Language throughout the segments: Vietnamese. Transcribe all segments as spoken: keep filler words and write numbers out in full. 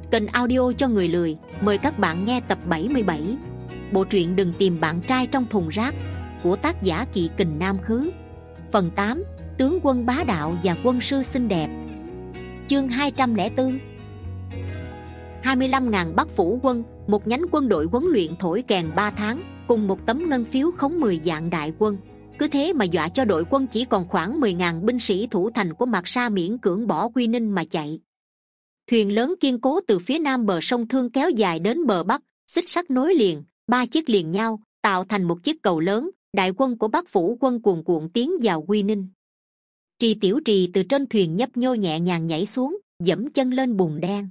Kênh audio cho người lười, mời các bạn nghe tập bảy mươi bảy. Bộ truyện Đừng tìm bạn trai trong thùng rác của tác giả Kỵ Kình Nam Khứ. Phần tám. Tướng quân bá đạo và quân sư xinh đẹp. Chương hai trăm lẻ bốn. hai mươi lăm nghìn Bắc Phủ quân, một nhánh quân đội huấn luyện thổi kèn ba tháng, cùng một tấm ngân phiếu khống mười vạn đại quân. Cứ thế mà dọa cho đội quân chỉ còn khoảng mười nghìn binh sĩ thủ thành của Mạc Sa miễn cưỡng bỏ Quy Ninh mà chạy. Thuyền lớn kiên cố từ phía nam bờ sông Thương kéo dài đến bờ bắc, xích sắt nối liền, ba chiếc liền nhau, tạo thành một chiếc cầu lớn. Đại quân của Bắc Phủ quân cuồn cuộn tiến vào Quy Ninh. Trì Tiểu Trì từ trên thuyền nhấp nhô nhẹ nhàng nhảy xuống, dẫm chân lên bùn đen.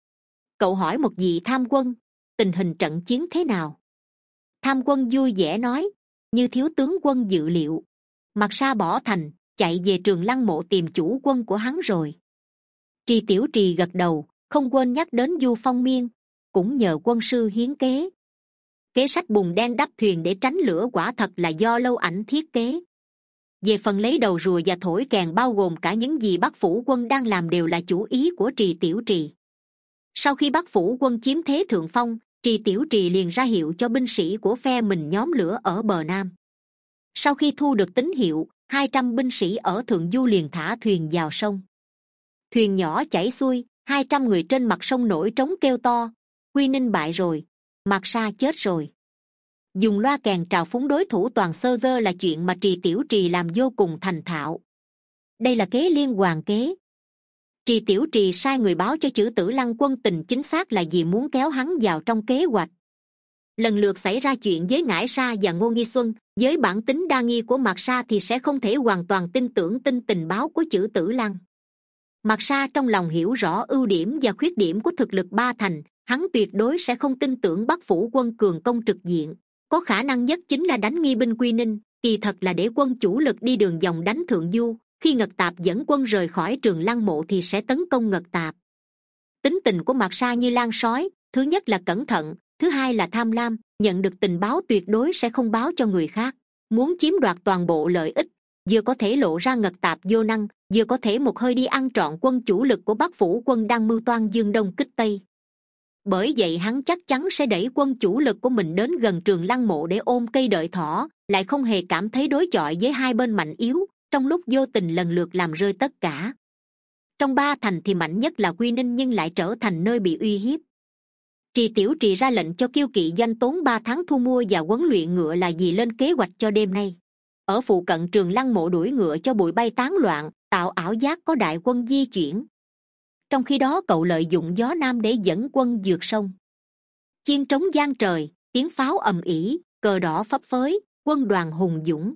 Cậu hỏi một vị tham quân, tình hình trận chiến thế nào? Tham quân vui vẻ nói, như thiếu tướng quân dự liệu, Mạc Sa bỏ thành, chạy về Trường Lăng Mộ tìm chủ quân của hắn rồi. Trì Tiểu Trì gật đầu, không quên nhắc đến Du Phong Miên, cũng nhờ quân sư hiến kế. Kế sách bùn đen đắp thuyền để tránh lửa quả thật là do Lâu Ảnh thiết kế. Về phần lấy đầu rùa và thổi kèn, bao gồm cả những gì Bắc Phủ quân đang làm, đều là chủ ý của Trì Tiểu Trì. Sau khi Bắc Phủ quân chiếm thế thượng phong, Trì Tiểu Trì liền ra hiệu cho binh sĩ của phe mình nhóm lửa ở bờ nam. Sau khi thu được tín hiệu, hai trăm binh sĩ ở thượng du liền thả thuyền vào sông. Thuyền nhỏ chảy xuôi, hai trăm người trên mặt sông nổi trống kêu to, Quy Ninh bại rồi, Mạc Sa chết rồi. Dùng loa kèn trào phúng đối thủ toàn sơ vơ là chuyện mà Trì Tiểu Trì làm vô cùng thành thạo. Đây là kế liên hoàn kế. Trì Tiểu Trì sai người báo cho Chử Tử Lăng quân tình chính xác là vì muốn kéo hắn vào trong kế hoạch. Lần lượt xảy ra chuyện với Ngải Sa và Ngô Nghi Xuân, với bản tính đa nghi của Mạc Sa thì sẽ không thể hoàn toàn tin tưởng tin tình báo của Chử Tử Lăng. Mạc Sa trong lòng hiểu rõ ưu điểm và khuyết điểm của thực lực ba thành, hắn tuyệt đối sẽ không tin tưởng Bắc Phủ quân cường công trực diện. Có khả năng nhất chính là đánh nghi binh Quy Ninh, kỳ thật là để quân chủ lực đi đường vòng đánh thượng du. Khi Ngật Tạp dẫn quân rời khỏi Trường Lăng Mộ thì sẽ tấn công Ngật Tạp. Tính tình của Mạc Sa như lan sói, thứ nhất là cẩn thận, thứ hai là tham lam, nhận được tình báo tuyệt đối sẽ không báo cho người khác. Muốn chiếm đoạt toàn bộ lợi ích, vừa có thể lộ ra Ngật Tạp vô năng, vừa có thể một hơi đi ăn trọn quân chủ lực của Bắc Phủ quân đang mưu toan dương đông kích tây. Bởi vậy hắn chắc chắn sẽ đẩy quân chủ lực của mình đến gần Trường Lăng Mộ để ôm cây đợi thỏ, lại không hề cảm thấy đối chọi với hai bên mạnh yếu, trong lúc vô tình lần lượt làm rơi tất cả. Trong ba thành thì mạnh nhất là Quy Ninh, nhưng lại trở thành nơi bị uy hiếp. Trì Tiểu Trì ra lệnh cho Kiêu Kỵ doanh tốn ba tháng thu mua và huấn luyện ngựa là vì lên kế hoạch cho đêm nay. Ở phụ cận Trường Lăng Mộ đuổi ngựa cho bụi bay tán loạn, tạo ảo giác có đại quân di chuyển. Trong khi đó cậu lợi dụng gió nam để dẫn quân vượt sông. Chiên trống vang trời, tiếng pháo ầm ĩ, cờ đỏ phấp phới, quân đoàn hùng dũng.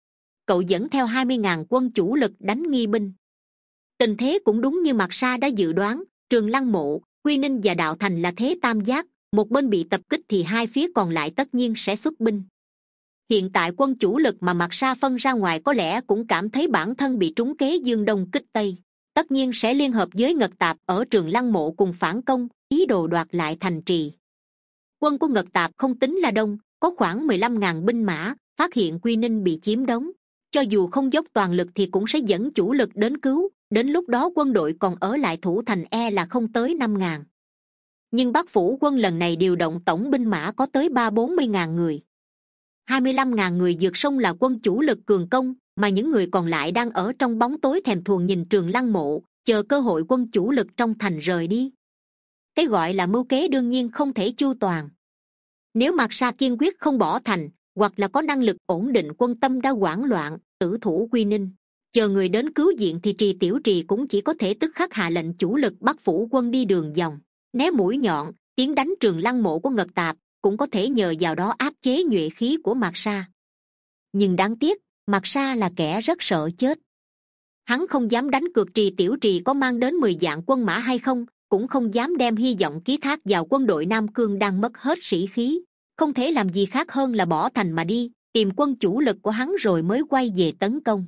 Cậu dẫn theo hai mươi nghìn quân chủ lực đánh nghi binh. Tình thế cũng đúng như Mạc Sa đã dự đoán, Trường Lăng Mộ, Quy Ninh và Đạo Thành là thế tam giác, một bên bị tập kích thì hai phía còn lại tất nhiên sẽ xuất binh. Hiện tại quân chủ lực mà Mạc Sa phân ra ngoài có lẽ cũng cảm thấy bản thân bị trúng kế dương đông kích tây, tất nhiên sẽ liên hợp với Ngật Tạp ở Trường Lăng Mộ cùng phản công, ý đồ đoạt lại thành trì. Quân của Ngật Tạp không tính là đông, có khoảng mười lăm nghìn binh mã. Phát hiện Quy Ninh bị chiếm đóng, cho dù không dốc toàn lực thì cũng sẽ dẫn chủ lực đến cứu. Đến lúc đó quân đội còn ở lại thủ thành e là không tới năm nghìn. Nhưng Bắc Phủ quân lần này điều động tổng binh mã có tới ba bốn mươi nghìn người. Hai mươi lăm nghìn người vượt sông là quân chủ lực cường công, mà những người còn lại đang ở trong bóng tối thèm thuồng nhìn Trường Lăng Mộ, chờ cơ hội quân chủ lực trong thành rời đi. Cái gọi là mưu kế đương nhiên không thể chu toàn. Nếu Mạc Sa kiên quyết không bỏ thành, hoặc là có năng lực ổn định quân tâm đã hoảng loạn, tử thủ Quy Ninh, chờ người đến cứu viện thì Trì Tiểu Trì cũng chỉ có thể tức khắc hạ lệnh chủ lực Bắc Phủ quân đi đường vòng, né mũi nhọn, tiến đánh Trường Lăng Mộ của Ngật Tạp, cũng có thể nhờ vào đó áp chế nhuệ khí của Mạc Sa. Nhưng đáng tiếc, Mạc Sa là kẻ rất sợ chết. Hắn không dám đánh cược Trì Tiểu Trì có mang đến mười vạn quân mã hay không, cũng không dám đem hy vọng ký thác vào quân đội Nam Cương đang mất hết sĩ khí. Không thể làm gì khác hơn là bỏ thành mà đi, tìm quân chủ lực của hắn rồi mới quay về tấn công.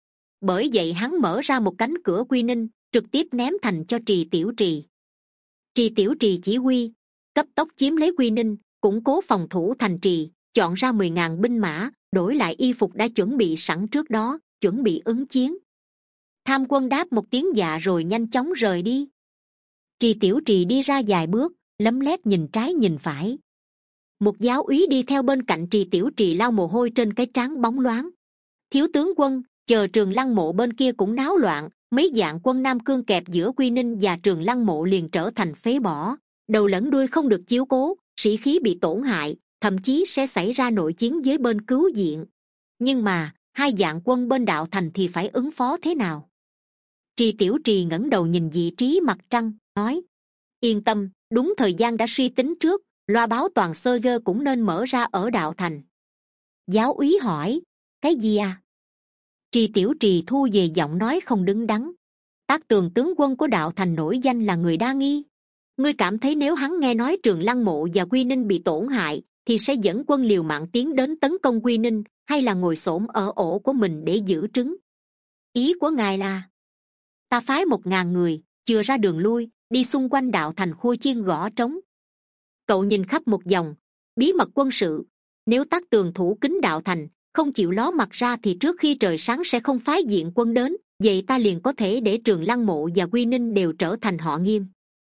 Bởi vậy hắn mở ra một cánh cửa Quy Ninh, trực tiếp ném thành cho Trì Tiểu Trì. Trì Tiểu Trì chỉ huy, cấp tốc chiếm lấy Quy Ninh, củng cố phòng thủ thành trì, chọn ra mười nghìn binh mã, đổi lại y phục đã chuẩn bị sẵn trước đó, chuẩn bị ứng chiến. Tham quân đáp một tiếng dạ rồi nhanh chóng rời đi. Trì Tiểu Trì đi ra vài bước, lấm lét nhìn trái nhìn phải. Một giáo úy đi theo bên cạnh Trì Tiểu Trì lau mồ hôi trên cái trán bóng loáng. Thiếu tướng quân, chờ Trường Lăng mộ bên kia cũng náo loạn, mấy vạn quân Nam Cương kẹp giữa Quy Ninh và Trường Lăng mộ liền trở thành phế bỏ, đầu lẫn đuôi không được chiếu cố, sĩ khí bị tổn hại, thậm chí sẽ xảy ra nội chiến với bên cứu viện. Nhưng mà hai vạn quân bên đạo thành thì phải ứng phó thế nào? Trì Tiểu Trì ngẩng đầu nhìn vị trí mặt trăng, nói: yên tâm, đúng thời gian đã suy tính trước, loa báo toàn sơ gơ cũng nên mở ra ở đạo thành. Giáo úy hỏi: cái gì à? Trì Tiểu Trì thu về giọng nói không đứng đắn: Tác Tường tướng quân của đạo thành nổi danh là người đa nghi. Ngươi cảm thấy nếu hắn nghe nói Trường Lăng mộ và Quy Ninh bị tổn hại thì sẽ dẫn quân liều mạng tiến đến tấn công Quy Ninh, hay là ngồi xổm ở ổ của mình để giữ trứng? Ý của ngài là ta phái một ngàn người chừa ra đường lui, đi xung quanh đạo thành khua chiên gõ trống. Cậu nhìn khắp một vòng, bí mật quân sự, nếu Tác Tường thủ kính đạo thành, không chịu ló mặt ra thì trước khi trời sáng sẽ không phái diện quân đến, vậy ta liền có thể để Trường Lăng mộ và Quy Ninh đều trở thành họ Nghiêm.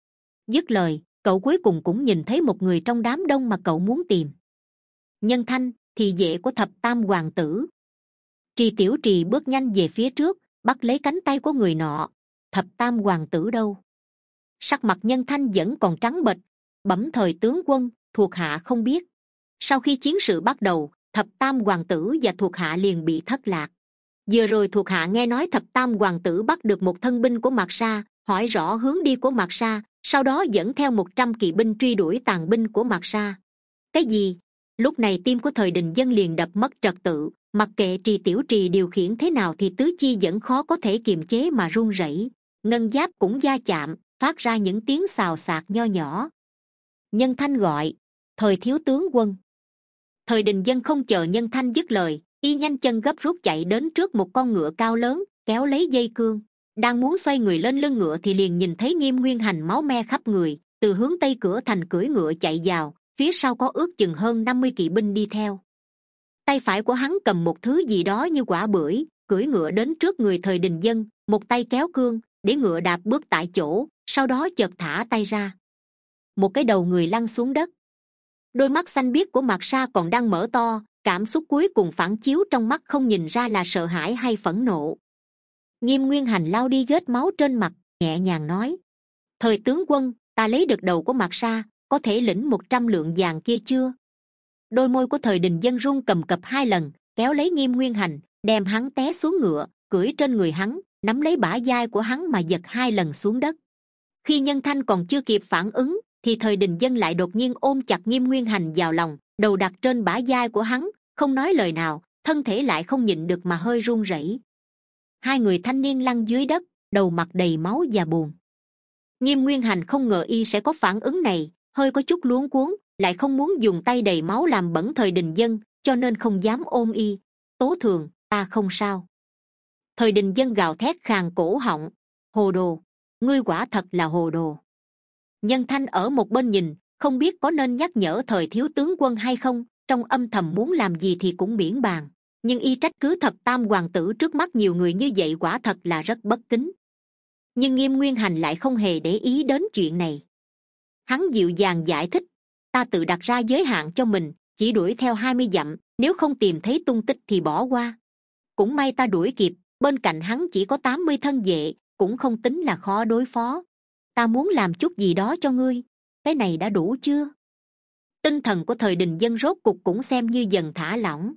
Dứt lời, cậu cuối cùng cũng nhìn thấy một người trong đám đông mà cậu muốn tìm. Nhân Thanh, thị vệ của thập tam hoàng tử. Trì Tiểu Trì bước nhanh về phía trước, bắt lấy cánh tay của người nọ. Thập tam hoàng tử đâu? Sắc mặt Nhân Thanh vẫn còn trắng bệch. Bẩm thời tướng quân, thuộc hạ không biết. Sau khi chiến sự bắt đầu, thập tam hoàng tử và thuộc hạ liền bị thất lạc. Vừa rồi thuộc hạ nghe nói thập tam hoàng tử bắt được một thân binh của Mạc Sa, hỏi rõ hướng đi của Mạc Sa, sau đó dẫn theo một trăm kỵ binh truy đuổi tàn binh của Mạc Sa. Cái gì? Lúc này tim của thời Đình Dân liền đập mất trật tự, mặc kệ Trì Tiểu Trì điều khiển thế nào thì tứ chi vẫn khó có thể kiềm chế mà run rẩy, ngân giáp cũng va chạm, phát ra những tiếng xào xạc nho nhỏ. Nhân Thanh gọi: thời thiếu tướng quân. Thời Đình Dân không chờ Nhân Thanh dứt lời, y nhanh chân gấp rút chạy đến trước một con ngựa cao lớn, kéo lấy dây cương, đang muốn xoay người lên lưng ngựa thì liền nhìn thấy Nghiêm Nguyên Hành máu me khắp người, từ hướng tây cửa thành cưỡi ngựa chạy vào, phía sau có ước chừng hơn năm mươi kỵ binh đi theo. Tay phải của hắn cầm một thứ gì đó như quả bưởi, cưỡi ngựa đến trước người Thời Đình Dân, một tay kéo cương để ngựa đạp bước tại chỗ, sau đó chợt thả tay ra, một cái đầu người lăn xuống đất. Đôi mắt xanh biếc của Mạc Sa còn đang mở to, cảm xúc cuối cùng phản chiếu trong mắt không nhìn ra là sợ hãi hay phẫn nộ. Nghiêm Nguyên Hành lau đi vết máu trên mặt, nhẹ nhàng nói: thời tướng quân, ta lấy được đầu của Mạc Sa, có thể lĩnh một trăm lượng vàng kia chưa? Đôi môi của Thời Đình Dân run cầm cập hai lần, kéo lấy Nghiêm Nguyên Hành, đem hắn té xuống ngựa, cưỡi trên người hắn, nắm lấy bả vai của hắn mà giật hai lần xuống đất. Khi Nhân Thanh còn chưa kịp phản ứng thì Thời Đình Dân lại đột nhiên ôm chặt Nghiêm Nguyên Hành vào lòng, đầu đặt trên bả vai của hắn, không nói lời nào, thân thể lại không nhịn được mà hơi run rẩy. Hai người thanh niên lăn dưới đất, đầu mặt đầy máu và buồn. Nghiêm Nguyên Hành không ngờ y sẽ có phản ứng này, hơi có chút luống cuống, lại không muốn dùng tay đầy máu làm bẩn Thời Đình Dân, cho nên không dám ôm y. Tố Thường, ta không sao. Thời Đình Dân gào thét khàn cổ họng: hồ đồ, ngươi quả thật là hồ đồ. Nhân Thanh ở một bên nhìn, không biết có nên nhắc nhở Thời thiếu tướng quân hay không, trong âm thầm muốn làm gì thì cũng miễn bàn, nhưng y trách cứ thập tam hoàng tử trước mắt nhiều người như vậy quả thật là rất bất kính. Nhưng Nghiêm Nguyên Hành lại không hề để ý đến chuyện này. Hắn dịu dàng giải thích: ta tự đặt ra giới hạn cho mình, chỉ đuổi theo hai mươi dặm, nếu không tìm thấy tung tích thì bỏ qua. Cũng may ta đuổi kịp, bên cạnh hắn chỉ có tám mươi thân vệ, cũng không tính là khó đối phó. Ta muốn làm chút gì đó cho ngươi, cái này đã đủ chưa? Tinh thần của Thời Đình Dân rốt cục cũng xem như dần thả lỏng.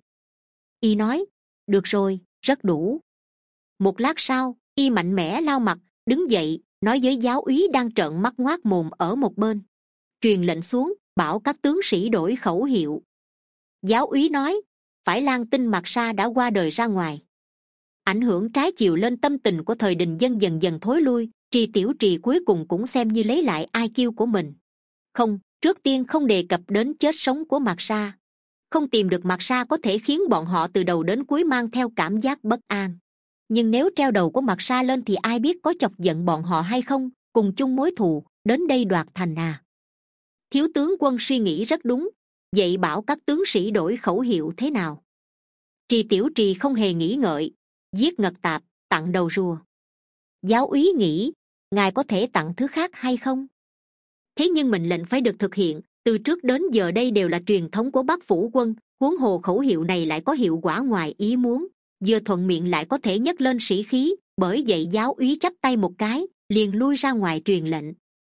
Y nói: được rồi, rất đủ. Một lát sau, y mạnh mẽ lau mặt, đứng dậy, nói với giáo úy đang trợn mắt ngoác mồm ở một bên: truyền lệnh xuống, bảo các tướng sĩ đổi khẩu hiệu. Giáo úy nói: phải lang tin Mạc Sa đã qua đời ra ngoài. Ảnh hưởng trái chiều lên tâm tình của Thời Đình Dân dần dần thối lui. Trì Tiểu Trì cuối cùng cũng xem như lấy lại i kiu của mình. Không, trước tiên không đề cập đến chết sống của Mạc Sa. Không tìm được Mạc Sa có thể khiến bọn họ từ đầu đến cuối mang theo cảm giác bất an, nhưng nếu treo đầu của Mạc Sa lên thì ai biết có chọc giận bọn họ hay không, cùng chung mối thù, đến đây đoạt thành à? Thiếu tướng quân suy nghĩ rất đúng, vậy bảo các tướng sĩ đổi khẩu hiệu thế nào? Trì Tiểu Trì không hề nghĩ ngợi: giết ngật tạp, tặng đầu rùa. Giáo úy nghĩ: ngài có thể tặng thứ khác hay không? thế nhưng mệnh lệnh phải được thực hiện, từ trước đến giờ đây đều là truyền thống của Bắc phủ quân, huống hồ khẩu hiệu này lại có hiệu quả ngoài ý muốn, vừa thuận miệng lại có thể nhấc lên sĩ khí, bởi vậy giáo úy chắp tay một cái liền lui ra ngoài truyền lệnh.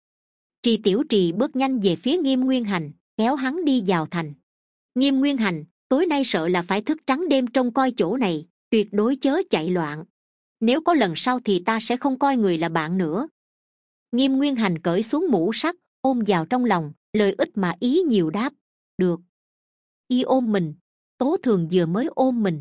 Trì Tiểu Trì bước nhanh về phía Nghiêm Nguyên Hành, kéo hắn đi vào thành. Nghiêm Nguyên Hành, tối nay sợ là phải thức trắng đêm trông coi chỗ này, tuyệt đối chớ chạy loạn, nếu có lần sau thì ta sẽ không coi người là bạn nữa. Nghiêm Nguyên Hành cởi xuống mũ sắt, ôm vào trong lòng, lời ít mà ý nhiều đáp được. Y ôm mình, Tố Thường vừa mới ôm mình.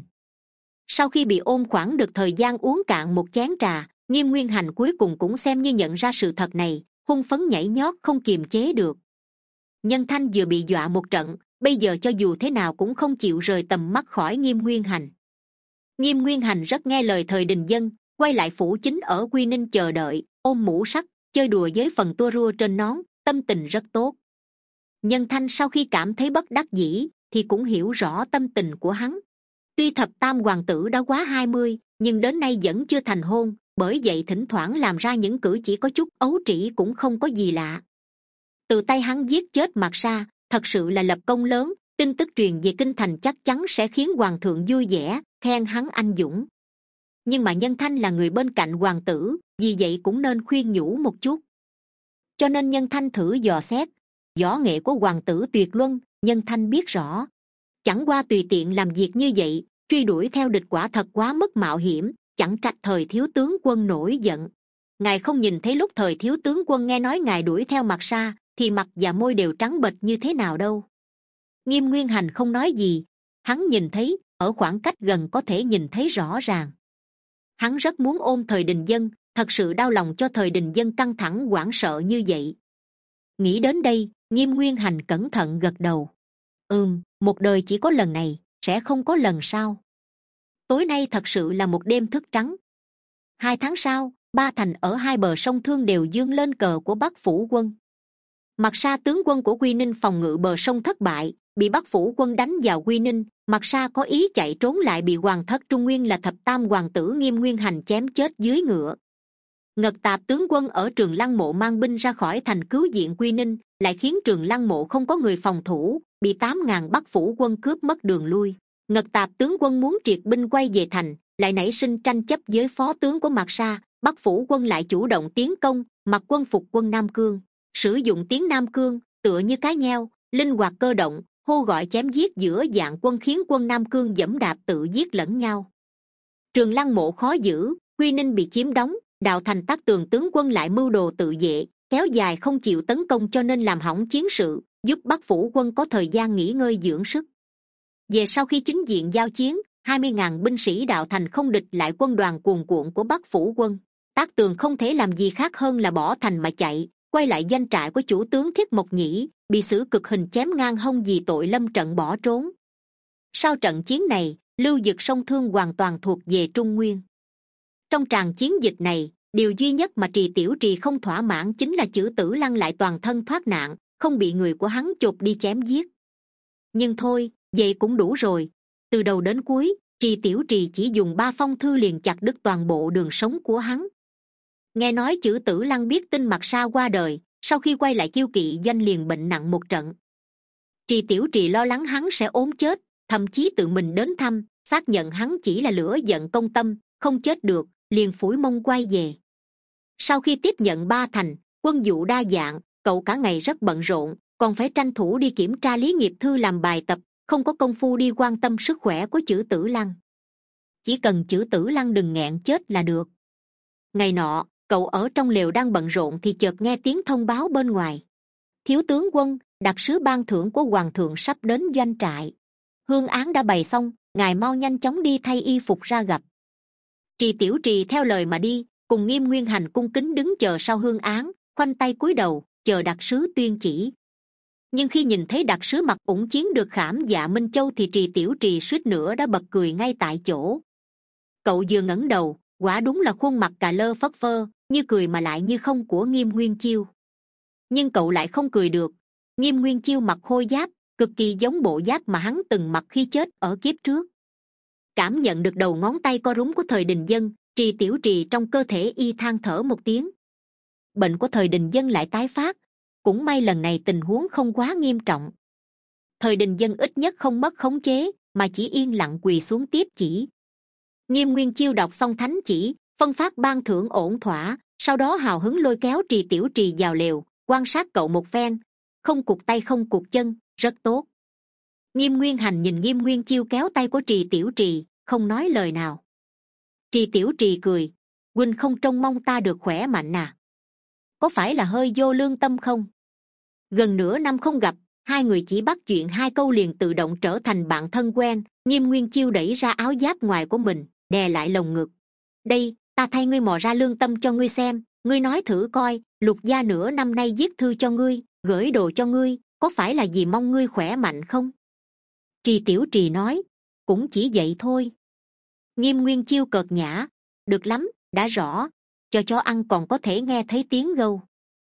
Sau khi bị ôm khoảng được thời gian uống cạn một chén trà, Nghiêm Nguyên Hành cuối cùng cũng xem như nhận ra sự thật này, hung phấn nhảy nhót không kiềm chế được. Nhân Thanh vừa bị dọa một trận, bây giờ cho dù thế nào cũng không chịu rời tầm mắt khỏi Nghiêm Nguyên Hành. Nghiêm Nguyên Hành rất nghe lời Thời Đình Dân, quay lại phủ chính ở Quy Ninh chờ đợi, ôm mũ sắt, chơi đùa với phần tua rua trên nón, tâm tình rất tốt. Nhân Thanh sau khi cảm thấy bất đắc dĩ thì cũng hiểu rõ tâm tình của hắn. Tuy thập tam hoàng tử đã quá hai mươi, nhưng đến nay vẫn chưa thành hôn, bởi vậy thỉnh thoảng làm ra những cử chỉ có chút ấu trĩ cũng không có gì lạ. Từ tay hắn giết chết Mạc Sa, thật sự là lập công lớn, tin tức truyền về kinh thành chắc chắn sẽ khiến hoàng thượng vui vẻ, khen hắn anh dũng. Nhưng mà Nhân Thanh là người bên cạnh hoàng tử, vì vậy cũng nên khuyên nhủ một chút. Cho nên Nhân Thanh thử dò xét, võ nghệ của hoàng tử tuyệt luân, Nhân Thanh biết rõ. Chẳng qua tùy tiện làm việc như vậy, truy đuổi theo địch quả thật quá mức mạo hiểm, chẳng trách Thời thiếu tướng quân nổi giận. Ngài không nhìn thấy lúc Thời thiếu tướng quân nghe nói ngài đuổi theo Mạc Sa thì mặt và môi đều trắng bệch như thế nào đâu. Nghiêm Nguyên Hành không nói gì, hắn nhìn thấy, ở khoảng cách gần có thể nhìn thấy rõ ràng. Hắn rất muốn ôm Thời Đình Dân, thật sự đau lòng cho Thời Đình Dân căng thẳng hoảng sợ như vậy. Nghĩ đến đây, Nghiêm Nguyên Hành cẩn thận gật đầu. Ừm, một đời chỉ có lần này, sẽ không có lần sau. Tối nay thật sự là một đêm thức trắng. Hai tháng sau, ba thành ở hai bờ sông Thương đều dương lên cờ của Bắc phủ quân. Mạc Sa tướng quân của Quy Ninh phòng ngự bờ sông thất bại, bị Bắc phủ quân đánh vào Quy Ninh. Mạc Sa có ý chạy trốn lại bị hoàng thất Trung Nguyên là thập tam hoàng tử Nghiêm Nguyên Hành chém chết dưới ngựa. Ngật Tạp tướng quân ở Trường Lăng Mộ mang binh ra khỏi thành cứu viện Quy Ninh, lại khiến Trường Lăng Mộ không có người phòng thủ, bị tám ngàn Bắc phủ quân cướp mất đường lui. Ngật Tạp tướng quân muốn triệt binh quay về thành, lại nảy sinh tranh chấp với phó tướng của Mạc Sa. Bắc phủ quân lại chủ động tiến công, mặc quân phục quân Nam Cương, sử dụng tiếng Nam Cương tựa như cái nheo, linh hoạt cơ động, hô gọi chém giết giữa dạng quân khiến quân Nam Cương dẫm đạp tự giết lẫn nhau. Trường Lăng Mộ khó giữ, Quy Ninh bị chiếm đóng, Đạo Thành Tác Tường tướng quân lại mưu đồ tự vệ, kéo dài không chịu tấn công cho nên làm hỏng chiến sự, giúp Bắc phủ quân có thời gian nghỉ ngơi dưỡng sức. Về sau khi chính diện giao chiến, hai mươi ngàn binh sĩ Đạo Thành không địch lại quân đoàn cuồn cuộn của Bắc phủ quân. Tác Tường không thể làm gì khác hơn là bỏ thành mà chạy, quay lại doanh trại của chủ tướng Thiết Mộc Nhĩ, bị xử cực hình chém ngang hông vì tội lâm trận bỏ trốn. Sau trận chiến này, lưu vực sông Thương hoàn toàn thuộc về Trung Nguyên. Trong tràng chiến dịch này, điều duy nhất mà Trì Tiểu Trì không thỏa mãn chính là Chử Tử Lăng lại toàn thân thoát nạn, không bị người của hắn chộp đi chém giết. Nhưng thôi, vậy cũng đủ rồi. Từ đầu đến cuối, Trì Tiểu Trì chỉ dùng ba phong thư liền chặt đứt toàn bộ đường sống của hắn. Nghe nói Chử Tử Lăng biết tin Mạc Sa qua đời, sau khi quay lại Kiêu Kỵ doanh liền bệnh nặng một trận. Trì Tiểu Trì lo lắng hắn sẽ ốm chết, thậm chí tự mình đến thăm, xác nhận hắn chỉ là lửa giận công tâm, không chết được, liền phủi mông quay về. Sau khi tiếp nhận ba thành, quân vụ đa dạng, cậu cả ngày rất bận rộn, còn phải tranh thủ đi kiểm tra lý nghiệp thư làm bài tập, không có công phu đi quan tâm sức khỏe của Chử Tử Lăng. Chỉ cần Chử Tử Lăng đừng nghẹn chết là được. Ngày nọ, cậu ở trong lều đang bận rộn thì chợt nghe tiếng thông báo bên ngoài. Thiếu tướng quân, đặc sứ ban thưởng của hoàng thượng sắp đến doanh trại. Hương án đã bày xong, ngài mau nhanh chóng đi thay y phục ra gặp. Trì Tiểu Trì theo lời mà đi, cùng Nghiêm Nguyên Hành cung kính đứng chờ sau hương án, khoanh tay cúi đầu chờ đặc sứ tuyên chỉ. Nhưng khi nhìn thấy đặc sứ mặc ủng chiến được khảm dạ Minh Châu thì Trì Tiểu Trì suýt nữa đã bật cười ngay tại chỗ. Cậu vừa ngẩng đầu, quả đúng là khuôn mặt cà lơ phất phơ, như cười mà lại như không của Nghiêm Nguyên Chiêu. Nhưng cậu lại không cười được. Nghiêm Nguyên Chiêu mặc khôi giáp, cực kỳ giống bộ giáp mà hắn từng mặc khi chết ở kiếp trước. Cảm nhận được đầu ngón tay co rúm của Thời Đình Dân, Trì Tiểu Trì trong cơ thể y than thở một tiếng. Bệnh của Thời Đình Dân lại tái phát, cũng may lần này tình huống không quá nghiêm trọng. Thời Đình Dân ít nhất không mất khống chế, mà chỉ yên lặng quỳ xuống tiếp chỉ. Nghiêm Nguyên Chiêu đọc xong thánh chỉ, phân phát ban thưởng ổn thỏa, sau đó hào hứng lôi kéo Trì Tiểu Trì vào lều, quan sát cậu một phen. Không cụt tay không cụt chân, rất tốt. Nghiêm Nguyên Hành nhìn Nghiêm Nguyên Chiêu kéo tay của Trì Tiểu Trì, không nói lời nào. Trì Tiểu Trì cười, huynh không trông mong ta được khỏe mạnh à? Có phải là hơi vô lương tâm không? Gần nửa năm không gặp, hai người chỉ bắt chuyện hai câu liền tự động trở thành bạn thân quen. Nghiêm Nguyên Chiêu đẩy ra áo giáp ngoài của mình, đè lại lồng ngực. Đây, ta thay ngươi mò ra lương tâm cho ngươi xem, ngươi nói thử coi, Lục gia nửa năm nay viết thư cho ngươi, gửi đồ cho ngươi, có phải là vì mong ngươi khỏe mạnh không? Trì Tiểu Trì nói, cũng chỉ vậy thôi. Nghiêm Nguyên Chiêu cợt nhã, được lắm, đã rõ, cho chó ăn còn có thể nghe thấy tiếng gâu.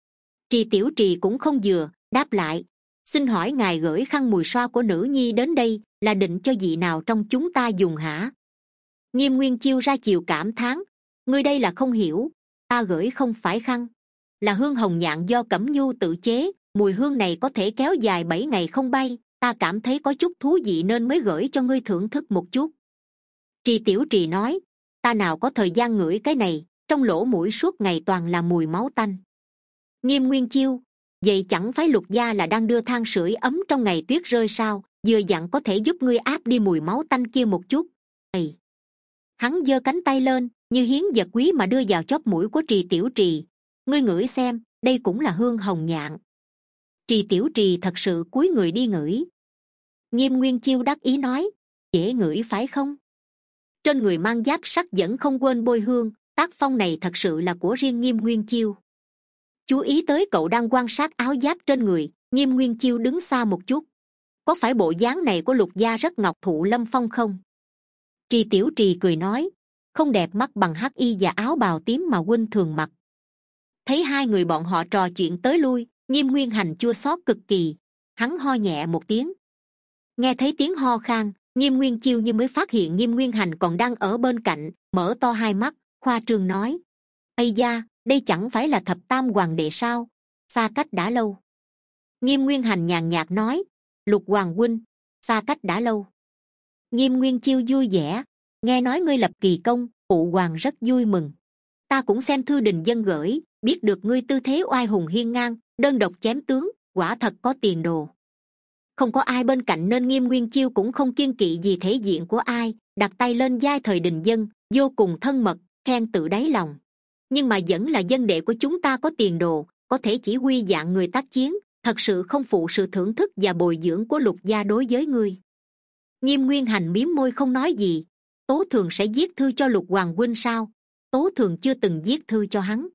Trì Tiểu Trì cũng không vừa, đáp lại, xin hỏi ngài gửi khăn mùi xoa của nữ nhi đến đây là định cho vị nào trong chúng ta dùng hả? Nghiêm Nguyên Chiêu ra chiều cảm thán, ngươi đây là không hiểu, ta gửi không phải khăn, là hương hồng nhạn do Cẩm Nhu tự chế, mùi hương này có thể kéo dài bảy ngày không bay, ta cảm thấy có chút thú vị nên mới gửi cho ngươi thưởng thức một chút. Trì Tiểu Trì nói, ta nào có thời gian ngửi cái này, trong lỗ mũi suốt ngày toàn là mùi máu tanh. Nghiêm Nguyên Chiêu, vậy chẳng phải Lục gia là đang đưa than sưởi ấm trong ngày tuyết rơi sao? Vừa dặn có thể giúp ngươi áp đi mùi máu tanh kia một chút. Ây! Hắn giơ cánh tay lên như hiến vật quý mà đưa vào chóp mũi của Trì Tiểu Trì. Ngươi ngửi xem, đây cũng là hương hồng nhạn. Trì Tiểu Trì thật sự cúi người đi ngửi. Nghiêm Nguyên Chiêu đắc ý nói, dễ ngửi phải không? Trên người mang giáp sắt vẫn không quên bôi hương, tác phong này thật sự là của riêng Nghiêm Nguyên Chiêu. Chú ý tới cậu đang quan sát áo giáp trên người, Nghiêm Nguyên Chiêu đứng xa một chút. Có phải bộ dáng này của Lục gia rất ngọc thụ lâm phong không? Trì Tiểu Trì cười nói, không đẹp mắt bằng hắc y và áo bào tím mà huynh thường mặc. Thấy hai người bọn họ trò chuyện tới lui, Nghiêm Nguyên Hành chua xót cực kỳ, hắn ho nhẹ một tiếng. Nghe thấy tiếng ho khan, Nghiêm Nguyên Chiêu như mới phát hiện Nghiêm Nguyên Hành còn đang ở bên cạnh, mở to hai mắt, khoa trương nói, ây da, đây chẳng phải là thập tam hoàng đệ sao? Xa cách đã lâu. Nghiêm Nguyên Hành nhàn nhạt nói, Lục hoàng huynh, xa cách đã lâu. Nghiêm Nguyên Chiêu vui vẻ, nghe nói ngươi lập kỳ công, phụ hoàng rất vui mừng. Ta cũng xem thư Đình Dân gửi, biết được ngươi tư thế oai hùng hiên ngang, đơn độc chém tướng, quả thật có tiền đồ. Không có ai bên cạnh nên Nghiêm Nguyên Chiêu cũng không kiêng kỵ gì thể diện của ai, đặt tay lên vai Thời Đình Dân, vô cùng thân mật, khen tự đáy lòng. Nhưng mà vẫn là dân đệ của chúng ta có tiền đồ, có thể chỉ huy dạng người tác chiến, thật sự không phụ sự thưởng thức và bồi dưỡng của Lục gia đối với ngươi. Nghiêm Nguyên Hành mím môi không nói gì. Tố Thường sẽ viết thư cho Lục hoàng huynh sao? Tố Thường chưa từng viết thư cho hắn.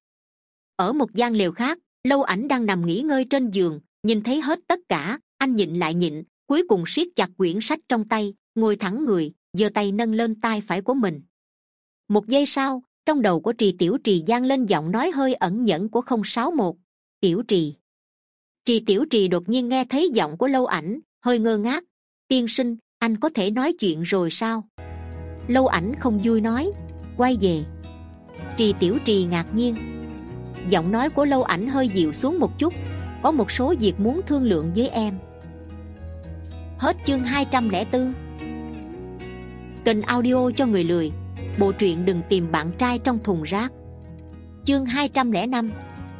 Ở một gian lều khác, Lâu Ảnh đang nằm nghỉ ngơi trên giường, nhìn thấy hết tất cả, anh nhịn lại nhịn, cuối cùng siết chặt quyển sách trong tay, ngồi thẳng người, giơ tay nâng lên tai phải của mình. Một giây sau, trong đầu của Trì Tiểu Trì vang lên giọng nói hơi ẩn nhẫn của không sáu một. Tiểu Trì. Trì Tiểu Trì đột nhiên nghe thấy giọng của Lâu Ảnh, hơi ngơ ngác. Tiên sinh, anh có thể nói chuyện rồi sao? Lâu Ảnh không vui nói, quay về. Trì Tiểu Trì ngạc nhiên. Giọng nói của Lâu Ảnh hơi dịu xuống một chút, có một số việc muốn thương lượng với em. Hết chương hai trăm lẻ bốn. Kênh audio cho người lười, bộ truyện Đừng Tìm Bạn Trai Trong Thùng Rác. Chương hai trăm lẻ năm.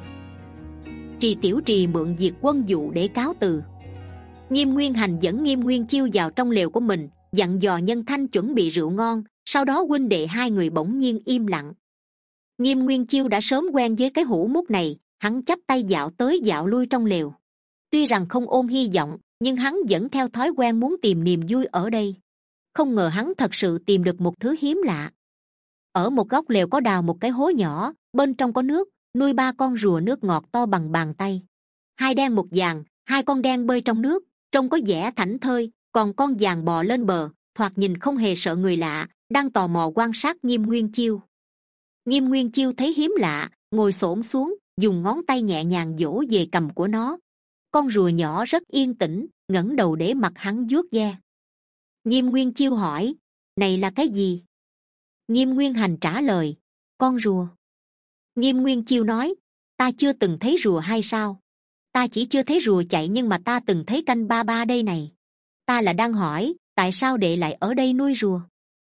Trì Tiểu Trì mượn việc quân vụ để cáo từ. Nghiêm Nguyên Hành dẫn Nghiêm Nguyên Chiêu vào trong lều của mình, dặn dò Nhân Thanh chuẩn bị rượu ngon. Sau đó huynh đệ hai người bỗng nhiên im lặng. Nghiêm Nguyên Chiêu đã sớm quen với cái hũ mút này, hắn chắp tay dạo tới dạo lui trong lều. Tuy rằng không ôm hy vọng, nhưng hắn vẫn theo thói quen muốn tìm niềm vui ở đây. Không ngờ hắn thật sự tìm được một thứ hiếm lạ. Ở một góc lều có đào một cái hố nhỏ, bên trong có nước, nuôi ba con rùa nước ngọt to bằng bàn tay. Hai đen một vàng, hai con đen bơi trong nước, trông có vẻ thảnh thơi, còn con vàng bò lên bờ, thoạt nhìn không hề sợ người lạ, đang tò mò quan sát Nghiêm Nguyên Chiêu. Nghiêm Nguyên Chiêu thấy hiếm lạ, ngồi xổm xuống, dùng ngón tay nhẹ nhàng vỗ về cằm của nó. Con rùa nhỏ rất yên tĩnh, ngẩng đầu để mặt hắn vuốt ve. Nghiêm Nguyên Chiêu hỏi, này là cái gì? Nghiêm Nguyên Hành trả lời, con rùa. Nghiêm Nguyên Chiêu nói, ta chưa từng thấy rùa hay sao? Ta chỉ chưa thấy rùa chạy, nhưng mà ta từng thấy canh ba ba đây này. Ta là đang hỏi, tại sao đệ lại ở đây nuôi rùa?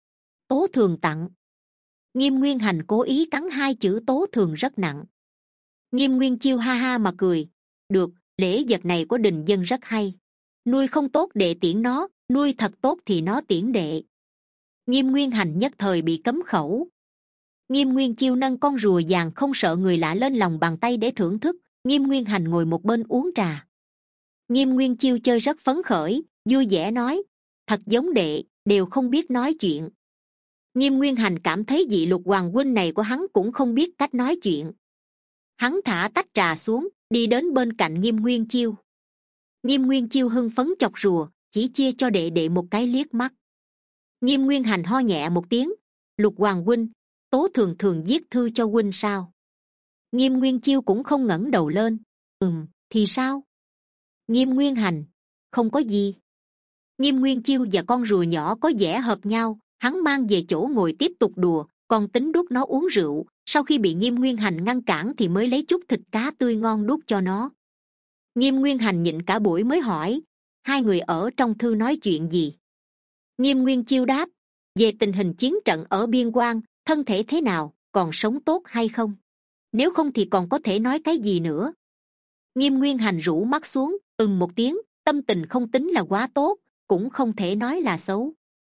Tố Thường tặng. Nghiêm Nguyên Hành cố ý cắn hai chữ Tố Thường rất nặng. Nghiêm Nguyên Chiêu ha ha mà cười. Được, lễ vật này của Đình Dân rất hay. Nuôi không tốt đệ tiễn nó, nuôi thật tốt thì nó tiễn đệ. Nghiêm Nguyên Hành nhất thời bị cấm khẩu. Nghiêm Nguyên Chiêu nâng con rùa vàng không sợ người lạ lên lòng bàn tay để thưởng thức. Nghiêm Nguyên Hành ngồi một bên uống trà. Nghiêm Nguyên Chiêu chơi rất phấn khởi, vui vẻ nói, thật giống đệ, đều không biết nói chuyện. Nghiêm Nguyên Hành cảm thấy vị Lục Hoàng huynh này của hắn cũng không biết cách nói chuyện. Hắn thả tách trà xuống, đi đến bên cạnh Nghiêm Nguyên Chiêu. Nghiêm Nguyên Chiêu hưng phấn chọc rùa, chỉ chia cho đệ đệ một cái liếc mắt. Nghiêm Nguyên Hành ho nhẹ một tiếng. Lục Hoàng huynh, Tố Thường thường viết thư cho huynh sao? Nghiêm Nguyên Chiêu cũng không ngẩng đầu lên. Ừm, thì sao? Nghiêm Nguyên Hành, không có gì. Nghiêm Nguyên Chiêu và con rùa nhỏ có vẻ hợp nhau, hắn mang về chỗ ngồi tiếp tục đùa, còn tính đút nó uống rượu. Sau khi bị Nghiêm Nguyên Hành ngăn cản thì mới lấy chút thịt cá tươi ngon đút cho nó. Nghiêm Nguyên Hành nhịn cả buổi mới hỏi, hai người ở trong thư nói chuyện gì? Nghiêm Nguyên Chiêu đáp, về tình hình chiến trận ở biên quan, thân thể thế nào, còn sống tốt hay không? Nếu không thì còn có thể nói cái gì nữa? Nghiêm Nguyên Hành rũ mắt xuống, ừm một tiếng, tâm tình không tính là quá tốt, cũng không thể nói là xấu.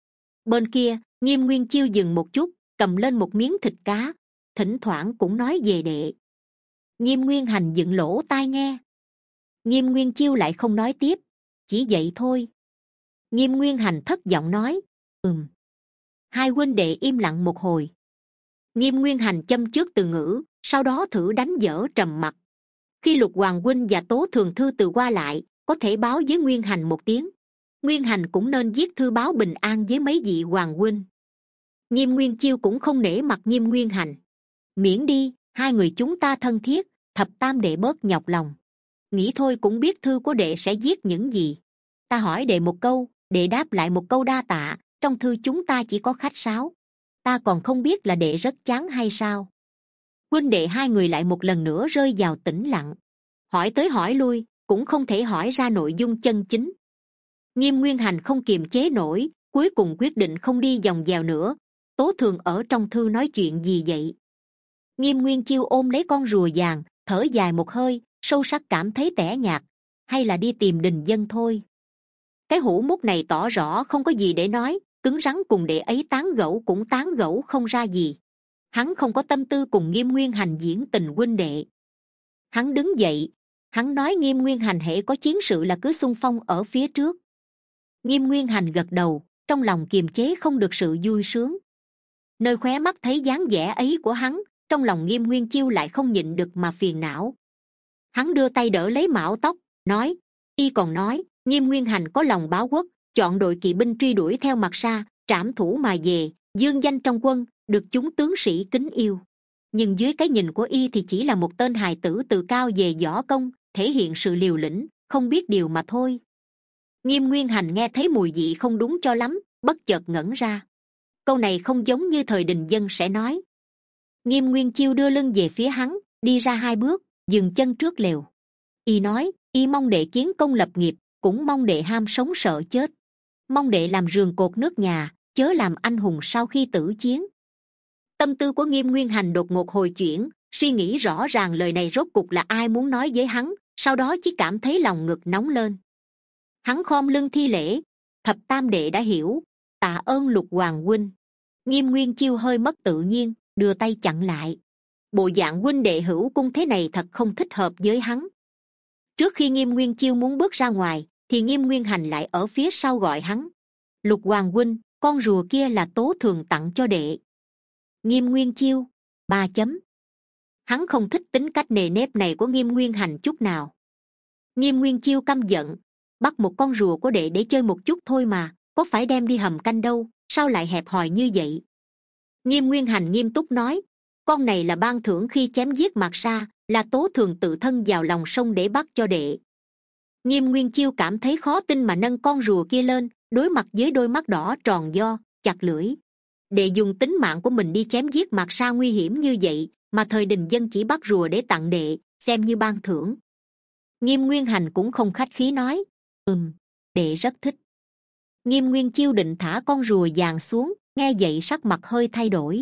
Bên kia, Nghiêm Nguyên Chiêu dừng một chút, cầm lên một miếng thịt cá, thỉnh thoảng cũng nói về đệ. Nghiêm Nguyên Hành dựng lỗ tai nghe. Nghiêm Nguyên Chiêu lại không nói tiếp, chỉ vậy thôi. Nghiêm Nguyên Hành thất vọng nói, ừm. Hai huynh đệ im lặng một hồi. Nghiêm Nguyên Hành châm trước từ ngữ, sau đó thử đánh vỡ trầm mặc. Khi Lục Hoàng huynh và Tố Thường thư từ qua lại, có thể báo với Nguyên Hành một tiếng. Nguyên Hành cũng nên viết thư báo bình an với mấy vị hoàng huynh. Nghiêm Nguyên Chiêu cũng không nể mặt Nghiêm Nguyên Hành. Miễn đi, hai người chúng ta thân thiết, thập tam đệ bớt nhọc lòng. Nghĩ thôi cũng biết thư của đệ sẽ viết những gì. Ta hỏi đệ một câu, đệ đáp lại một câu đa tạ. Trong thư chúng ta chỉ có khách sáo. Ta còn không biết là đệ rất chán hay sao? Huynh đệ hai người lại một lần nữa rơi vào tĩnh lặng. Hỏi tới hỏi lui, cũng không thể hỏi ra nội dung chân chính. Nghiêm Nguyên Hành không kiềm chế nổi, cuối cùng quyết định không đi vòng vèo nữa. Tố Thường ở trong thư nói chuyện gì vậy? Nghiêm Nguyên Chiêu ôm lấy con rùa vàng, thở dài một hơi, sâu sắc cảm thấy tẻ nhạt. Hay là đi tìm Đình Dân thôi? Cái hũ mút này tỏ rõ không có gì để nói, cứng rắn cùng đệ ấy tán gẫu cũng tán gẫu không ra gì. Hắn không có tâm tư cùng Nghiêm Nguyên Hành diễn tình huynh đệ. Hắn đứng dậy, hắn nói Nghiêm Nguyên Hành hễ có chiến sự là cứ xung phong ở phía trước. Nghiêm Nguyên Hành gật đầu, trong lòng kiềm chế không được sự vui sướng. Nơi khóe mắt thấy dáng vẻ ấy của hắn, trong lòng Nghiêm Nguyên Chiêu lại không nhịn được mà phiền não. Hắn đưa tay đỡ lấy mão tóc, nói, y còn nói, Nghiêm Nguyên Hành có lòng báo quốc, chọn đội kỵ binh truy đuổi theo mặt sa, trảm thủ mà về, dương danh trong quân, được chúng tướng sĩ kính yêu. Nhưng dưới cái nhìn của y thì chỉ là một tên hài tử tự cao về võ công, thể hiện sự liều lĩnh, không biết điều mà thôi. Nghiêm Nguyên Hành nghe thấy mùi vị không đúng cho lắm, bất chợt ngẩn ra. Câu này không giống như thời Đình Dân sẽ nói. Nghiêm Nguyên Chiêu đưa lưng về phía hắn, đi ra hai bước, dừng chân trước lều. Y nói, y mong đệ kiến công lập nghiệp, cũng mong đệ ham sống sợ chết. Mong đệ làm rường cột nước nhà, chớ làm anh hùng sau khi tử chiến. Tâm tư của Nghiêm Nguyên Hành đột ngột hồi chuyển, suy nghĩ rõ ràng lời này rốt cục là ai muốn nói với hắn, sau đó chỉ cảm thấy lòng ngực nóng lên. Hắn khom lưng thi lễ, thập tam đệ đã hiểu, tạ ơn Lục Hoàng huynh. Nghiêm Nguyên Chiêu hơi mất tự nhiên, đưa tay chặn lại. Bộ dạng huynh đệ hữu cung thế này thật không thích hợp với hắn. Trước khi Nghiêm Nguyên Chiêu muốn bước ra ngoài, thì Nghiêm Nguyên Hành lại ở phía sau gọi hắn. Lục Hoàng huynh, con rùa kia là Tố Thường tặng cho đệ. Nghiêm Nguyên Chiêu, ba chấm. Hắn không thích tính cách nề nếp này của Nghiêm Nguyên Hành chút nào. Nghiêm Nguyên Chiêu căm giận, bắt một con rùa của đệ để chơi một chút thôi mà, có phải đem đi hầm canh đâu, sao lại hẹp hòi như vậy? Nghiêm Nguyên Hành nghiêm túc nói, con này là ban thưởng khi chém giết Mạc Sa, là Tố Thường tự thân vào lòng sông để bắt cho đệ. Nghiêm Nguyên Chiêu cảm thấy khó tin mà nâng con rùa kia lên, đối mặt với đôi mắt đỏ tròn do, chặt lưỡi. Đệ dùng tính mạng của mình đi chém giết Mạc Sa nguy hiểm như vậy, mà thời Đình Dân chỉ bắt rùa để tặng đệ, xem như ban thưởng. Nghiêm Nguyên Hành cũng không khách khí nói, ừm, đệ rất thích. Nghiêm Nguyên Chiêu định thả con rùa vàng xuống, nghe vậy sắc mặt hơi thay đổi.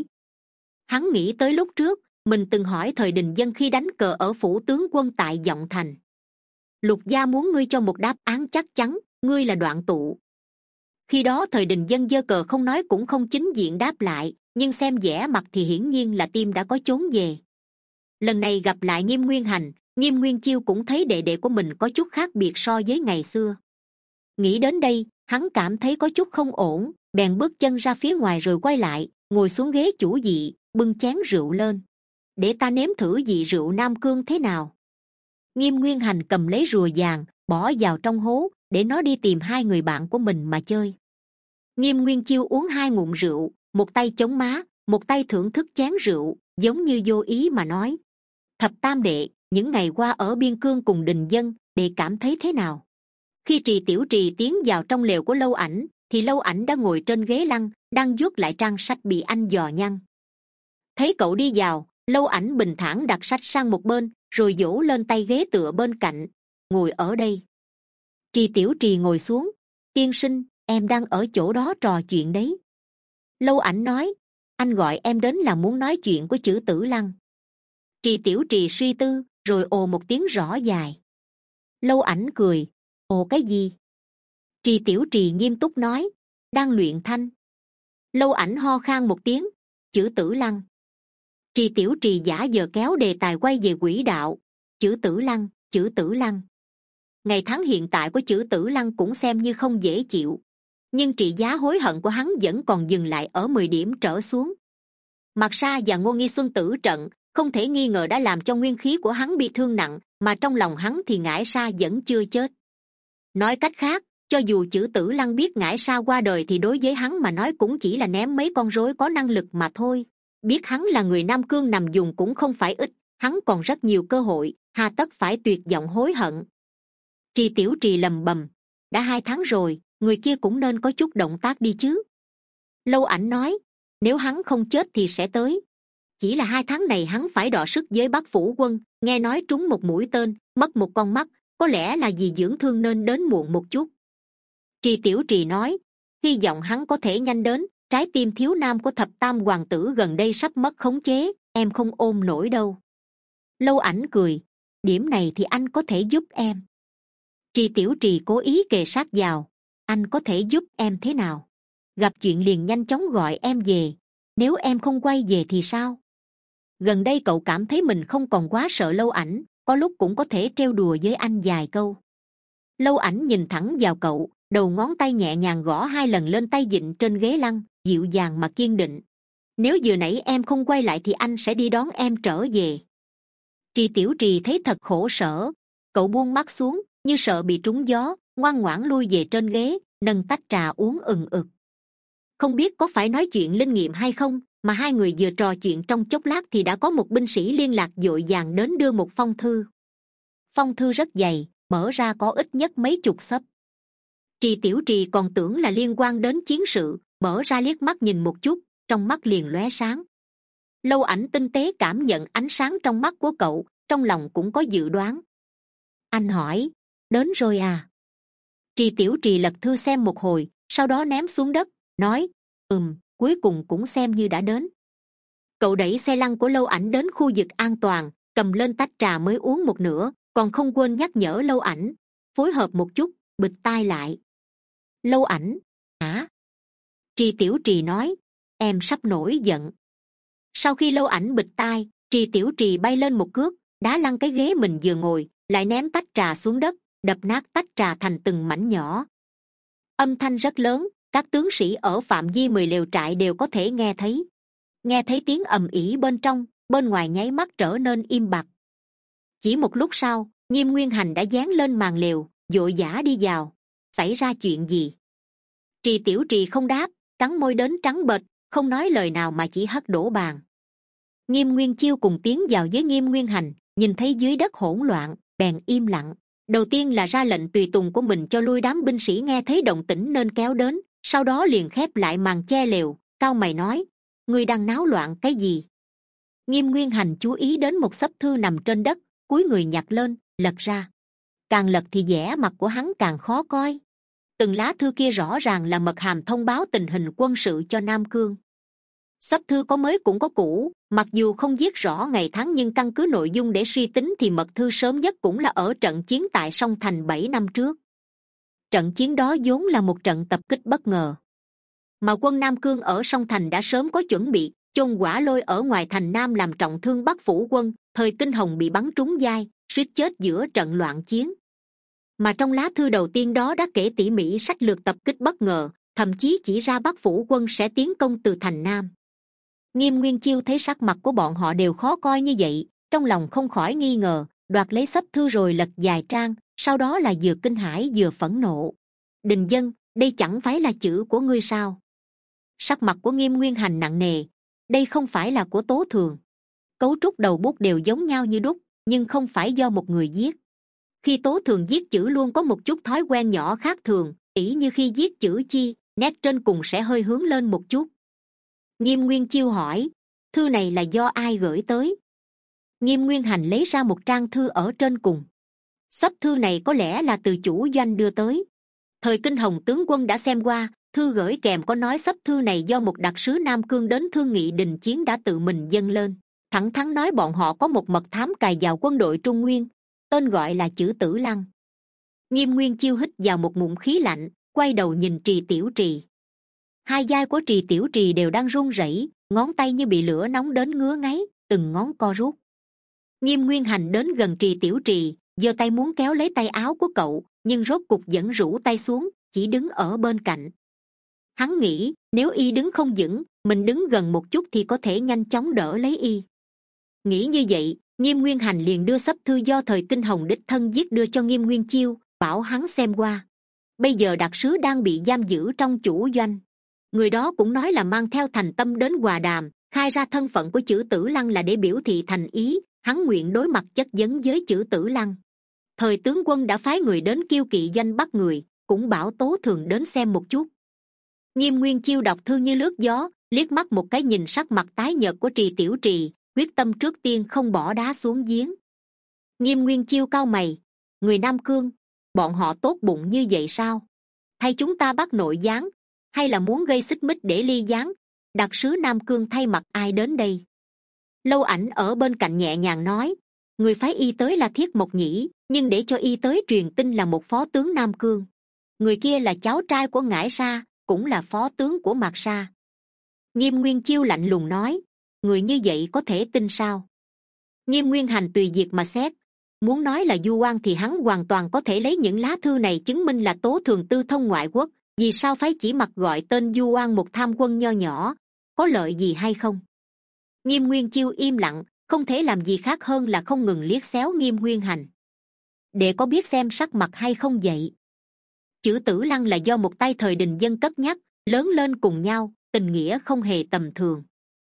Hắn nghĩ tới lúc trước mình từng hỏi thời Đình Dân khi đánh cờ ở phủ tướng quân tại Vọng Thành, Lục gia muốn ngươi cho một đáp án chắc chắn, ngươi là Đoạn Tụ. Khi đó thời Đình Dân giơ cờ không nói cũng không chính diện đáp lại, nhưng xem vẻ mặt thì hiển nhiên là tim đã có chốn về. Lần này gặp lại Nghiêm Nguyên Hành, Nghiêm Nguyên Chiêu cũng thấy đệ đệ của mình có chút khác biệt so với ngày xưa. Nghĩ đến đây, hắn cảm thấy có chút không ổn, bèn bước chân ra phía ngoài rồi quay lại, ngồi xuống ghế chủ vị, bưng chén rượu lên. Để ta nếm thử vị rượu Nam Cương thế nào. Nghiêm Nguyên Hành cầm lấy rùa vàng, bỏ vào trong hố, để nó đi tìm hai người bạn của mình mà chơi. Nghiêm Nguyên Chiêu uống hai ngụm rượu, một tay chống má, một tay thưởng thức chén rượu, giống như vô ý mà nói, Thập tam đệ, những ngày qua ở biên cương cùng Đình Dân, đệ cảm thấy thế nào? Khi Trì Tiểu Trì tiến vào trong lều của Lâu Ảnh, thì Lâu Ảnh đã ngồi trên ghế lăng, đang vuốt lại trang sách bị anh dò nhăn. Thấy cậu đi vào, Lâu Ảnh bình thản đặt sách sang một bên, rồi vỗ lên tay ghế tựa bên cạnh, ngồi ở đây. Trì Tiểu Trì ngồi xuống, tiên sinh, em đang ở chỗ đó trò chuyện đấy. Lâu Ảnh nói, anh gọi em đến là muốn nói chuyện của Chử Tử Lăng. Trì Tiểu Trì suy tư, rồi ồ một tiếng rõ dài. Lâu Ảnh cười, ồ cái gì? Trì Tiểu Trì nghiêm túc nói, đang luyện thanh. Lâu Ảnh ho khan một tiếng, Chử Tử Lăng. Trì Tiểu Trì giả vờ kéo đề tài quay về quỹ đạo, Chử Tử Lăng, Chử Tử Lăng. Ngày tháng hiện tại của Chử Tử Lăng cũng xem như không dễ chịu, nhưng trị giá hối hận của hắn vẫn còn dừng lại ở mười điểm trở xuống. Mạc Sa và Ngô Nghi Xuân tử trận không thể nghi ngờ đã làm cho nguyên khí của hắn bị thương nặng, mà trong lòng hắn thì Ngải Sa vẫn chưa chết. Nói cách khác, cho dù Chử Tử Lăng biết Ngải Sa qua đời thì đối với hắn mà nói cũng chỉ là ném mấy con rối có năng lực mà thôi. Biết hắn là người Nam Cương nằm dùng cũng không phải ít, hắn còn rất nhiều cơ hội, hà tất phải tuyệt vọng hối hận. Trì Tiểu Trì lầm bầm, đã hai tháng rồi, người kia cũng nên có chút động tác đi chứ. Lâu Ảnh nói, nếu hắn không chết thì sẽ tới. Chỉ là hai tháng này hắn phải đọ sức với Bắc Phủ quân, nghe nói trúng một mũi tên, mất một con mắt, có lẽ là vì dưỡng thương nên đến muộn một chút. Trì Tiểu Trì nói, hy vọng hắn có thể nhanh đến, trái tim thiếu nam của thập tam hoàng tử gần đây sắp mất khống chế, em không ôm nổi đâu. Lâu Ảnh cười, điểm này thì anh có thể giúp em. Trì Tiểu Trì cố ý kề sát vào, anh có thể giúp em thế nào? Gặp chuyện liền nhanh chóng gọi em về, nếu em không quay về thì sao? Gần đây cậu cảm thấy mình không còn quá sợ Lâu Ảnh, có lúc cũng có thể trêu đùa với anh vài câu. Lâu Ảnh nhìn thẳng vào cậu, đầu ngón tay nhẹ nhàng gõ hai lần lên tay vịn trên ghế lăng, dịu dàng mà kiên định. Nếu vừa nãy em không quay lại thì anh sẽ đi đón em trở về. Trì Tiểu Trì thấy thật khổ sở, cậu buông mắt xuống, như sợ bị trúng gió, ngoan ngoãn lui về trên ghế, nâng tách trà uống ừng ực. Không biết có phải nói chuyện linh nghiệm hay không, mà hai người vừa trò chuyện trong chốc lát thì đã có một binh sĩ liên lạc vội vàng đến đưa một phong thư. Phong thư rất dày, mở ra có ít nhất mấy chục xấp. Trì Tiểu Trì còn tưởng là liên quan đến chiến sự, mở ra liếc mắt nhìn một chút, trong mắt liền lóe sáng. Lâu Ảnh tinh tế cảm nhận ánh sáng trong mắt của cậu, trong lòng cũng có dự đoán. Anh hỏi, đến rồi à? Trì Tiểu Trì lật thư xem một hồi, sau đó ném xuống đất, nói, ừm, cuối cùng cũng xem như đã đến. Cậu đẩy xe lăn của Lâu Ảnh đến khu vực an toàn, cầm lên tách trà mới uống một nửa, còn không quên nhắc nhở Lâu Ảnh, phối hợp một chút, bịt tai lại. Lâu Ảnh, hả? Trì Tiểu Trì nói, em sắp nổi giận. Sau khi Lâu Ảnh bịt tai, Trì Tiểu Trì bay lên một cước, đá lăn cái ghế mình vừa ngồi, lại ném tách trà xuống đất, đập nát tách trà thành từng mảnh nhỏ. Âm thanh rất lớn, các tướng sĩ ở phạm vi mười lều trại đều có thể nghe thấy. Nghe thấy tiếng ầm ĩ bên trong, bên ngoài nháy mắt trở nên im bặt. Chỉ một lúc sau, Nghiêm Nguyên Hành đã dán lên màn lều, vội vã đi vào. Xảy ra chuyện gì? Trì Tiểu Trì không đáp, cắn môi đến trắng bệch, không nói lời nào mà chỉ hất đổ bàn. Nghiêm Nguyên Chiêu cùng tiến vào với Nghiêm Nguyên Hành, nhìn thấy dưới đất hỗn loạn, bèn im lặng. Đầu tiên là ra lệnh tùy tùng của mình cho lui đám binh sĩ nghe thấy động tĩnh nên kéo đến, sau đó liền khép lại màn che lều, cau mày nói, ngươi đang náo loạn cái gì? Nghiêm Nguyên Hành chú ý đến một xấp thư nằm trên đất, cúi người nhặt lên, lật ra. càng lật thì vẻ mặt của hắn càng khó coi. Từng lá thư kia rõ ràng là mật hàm thông báo tình hình quân sự cho Nam Cương. Sắp thư có mới cũng có cũ, mặc dù không viết rõ ngày tháng nhưng căn cứ nội dung để suy tính thì mật thư sớm nhất cũng là ở trận chiến tại sông Thành bảy năm trước. Trận chiến đó vốn là một trận tập kích bất ngờ, mà quân Nam Cương ở sông Thành đã sớm có chuẩn bị, chôn Hỏa Lôi ở ngoài thành Nam làm trọng thương Bắc phủ quân, thời Kinh Hồng bị bắn trúng vai, suýt chết giữa trận loạn chiến. Mà trong lá thư đầu tiên đó đã kể tỉ mỉ sách lược tập kích bất ngờ, thậm chí chỉ ra Bắc phủ quân sẽ tiến công từ thành Nam. Nghiêm Nguyên Chiêu thấy sắc mặt của bọn họ đều khó coi như vậy, trong lòng không khỏi nghi ngờ, đoạt lấy sấp thư rồi lật vài trang, sau đó là vừa kinh hãi vừa phẫn nộ. Đình Dân, đây chẳng phải là chữ của ngươi sao? Sắc mặt của Nghiêm Nguyên Hành nặng nề. Đây không phải là của Tố Thường. Cấu trúc đầu bút đều giống nhau như đúc, nhưng không phải do một người viết. Khi Tố Thường viết chữ luôn có một chút thói quen nhỏ khác thường, tỉ như khi viết chữ chi, nét trên cùng sẽ hơi hướng lên một chút. Nghiêm Nguyên Chiêu hỏi, thư này là do ai gửi tới? Nghiêm Nguyên Hành lấy ra một trang thư ở trên cùng. Sắp thư này có lẽ là từ chủ doanh đưa tới. Thời Kinh Hồng tướng quân đã xem qua, thư gửi kèm có nói sắp thư này do một đặc sứ Nam Cương đến thương nghị đình chiến đã tự mình dâng lên, thẳng thắn nói bọn họ có một mật thám cài vào quân đội Trung Nguyên, tên gọi là Chử Tử Lăng. Nghiêm Nguyên Chiêu hít vào một ngụm khí lạnh, quay đầu nhìn Trì Tiểu Trì. Hai vai của Trì Tiểu Trì đều đang run rẩy, ngón tay như bị lửa nóng đến ngứa ngáy, từng ngón co rút. Nghiêm Nguyên Hành đến gần Trì Tiểu Trì, giơ tay muốn kéo lấy tay áo của cậu, nhưng rốt cục vẫn rũ tay xuống, chỉ đứng ở bên cạnh. Hắn nghĩ, nếu y đứng không vững, mình đứng gần một chút thì có thể nhanh chóng đỡ lấy y. Nghĩ như vậy, Nghiêm Nguyên Hành liền đưa sắp thư do thời Kinh Hồng đích thân viết đưa cho Nghiêm Nguyên Chiêu, bảo hắn xem qua. Bây giờ đặc sứ đang bị giam giữ trong chủ doanh. Người đó cũng nói là mang theo thành tâm đến hòa đàm, khai ra thân phận của Chử Tử Lăng là để biểu thị thành ý, hắn nguyện đối mặt chất vấn với Chử Tử Lăng. Thời tướng quân đã phái người đến Kiêu Kỵ doanh bắt người, cũng bảo Tố Thường đến xem một chút. Nghiêm Nguyên Chiêu đọc thư như lướt gió, liếc mắt một cái nhìn sắc mặt tái nhợt của Trì Tiểu Trì, quyết tâm trước tiên không bỏ đá xuống giếng. Nghiêm Nguyên Chiêu cau mày, người Nam Cương, bọn họ tốt bụng như vậy sao? Thay chúng ta bắt nội gián, hay là muốn gây xích mích để ly gián? Đặc sứ Nam Cương thay mặt ai đến đây? Lâu Ảnh ở bên cạnh nhẹ nhàng nói, người phái y tới là Thiết Mộc Nhĩ, nhưng để cho y tới truyền tin là một phó tướng Nam Cương. Người kia là cháu trai của Ngải Sa, cũng là phó tướng của Mạc Sa. Nghiêm Nguyên Chiêu lạnh lùng nói, người như vậy có thể tin sao? Nghiêm Nguyên Hành tùy việc mà xét, muốn nói là du oan thì hắn hoàn toàn có thể lấy những lá thư này chứng minh là Tố Thường tư thông ngoại quốc, vì sao phái chỉ mặc gọi tên du oan một tham quân nho nhỏ, có lợi gì hay không? Nghiêm Nguyên Chiêu im lặng, không thể làm gì khác hơn là không ngừng liếc xéo Nghiêm Nguyên Hành. Để có biết xem sắc mặt hay không vậy? Chử Tử Lăng là do một tay thời Đình Dân cất nhắc, lớn lên cùng nhau, tình nghĩa không hề tầm thường.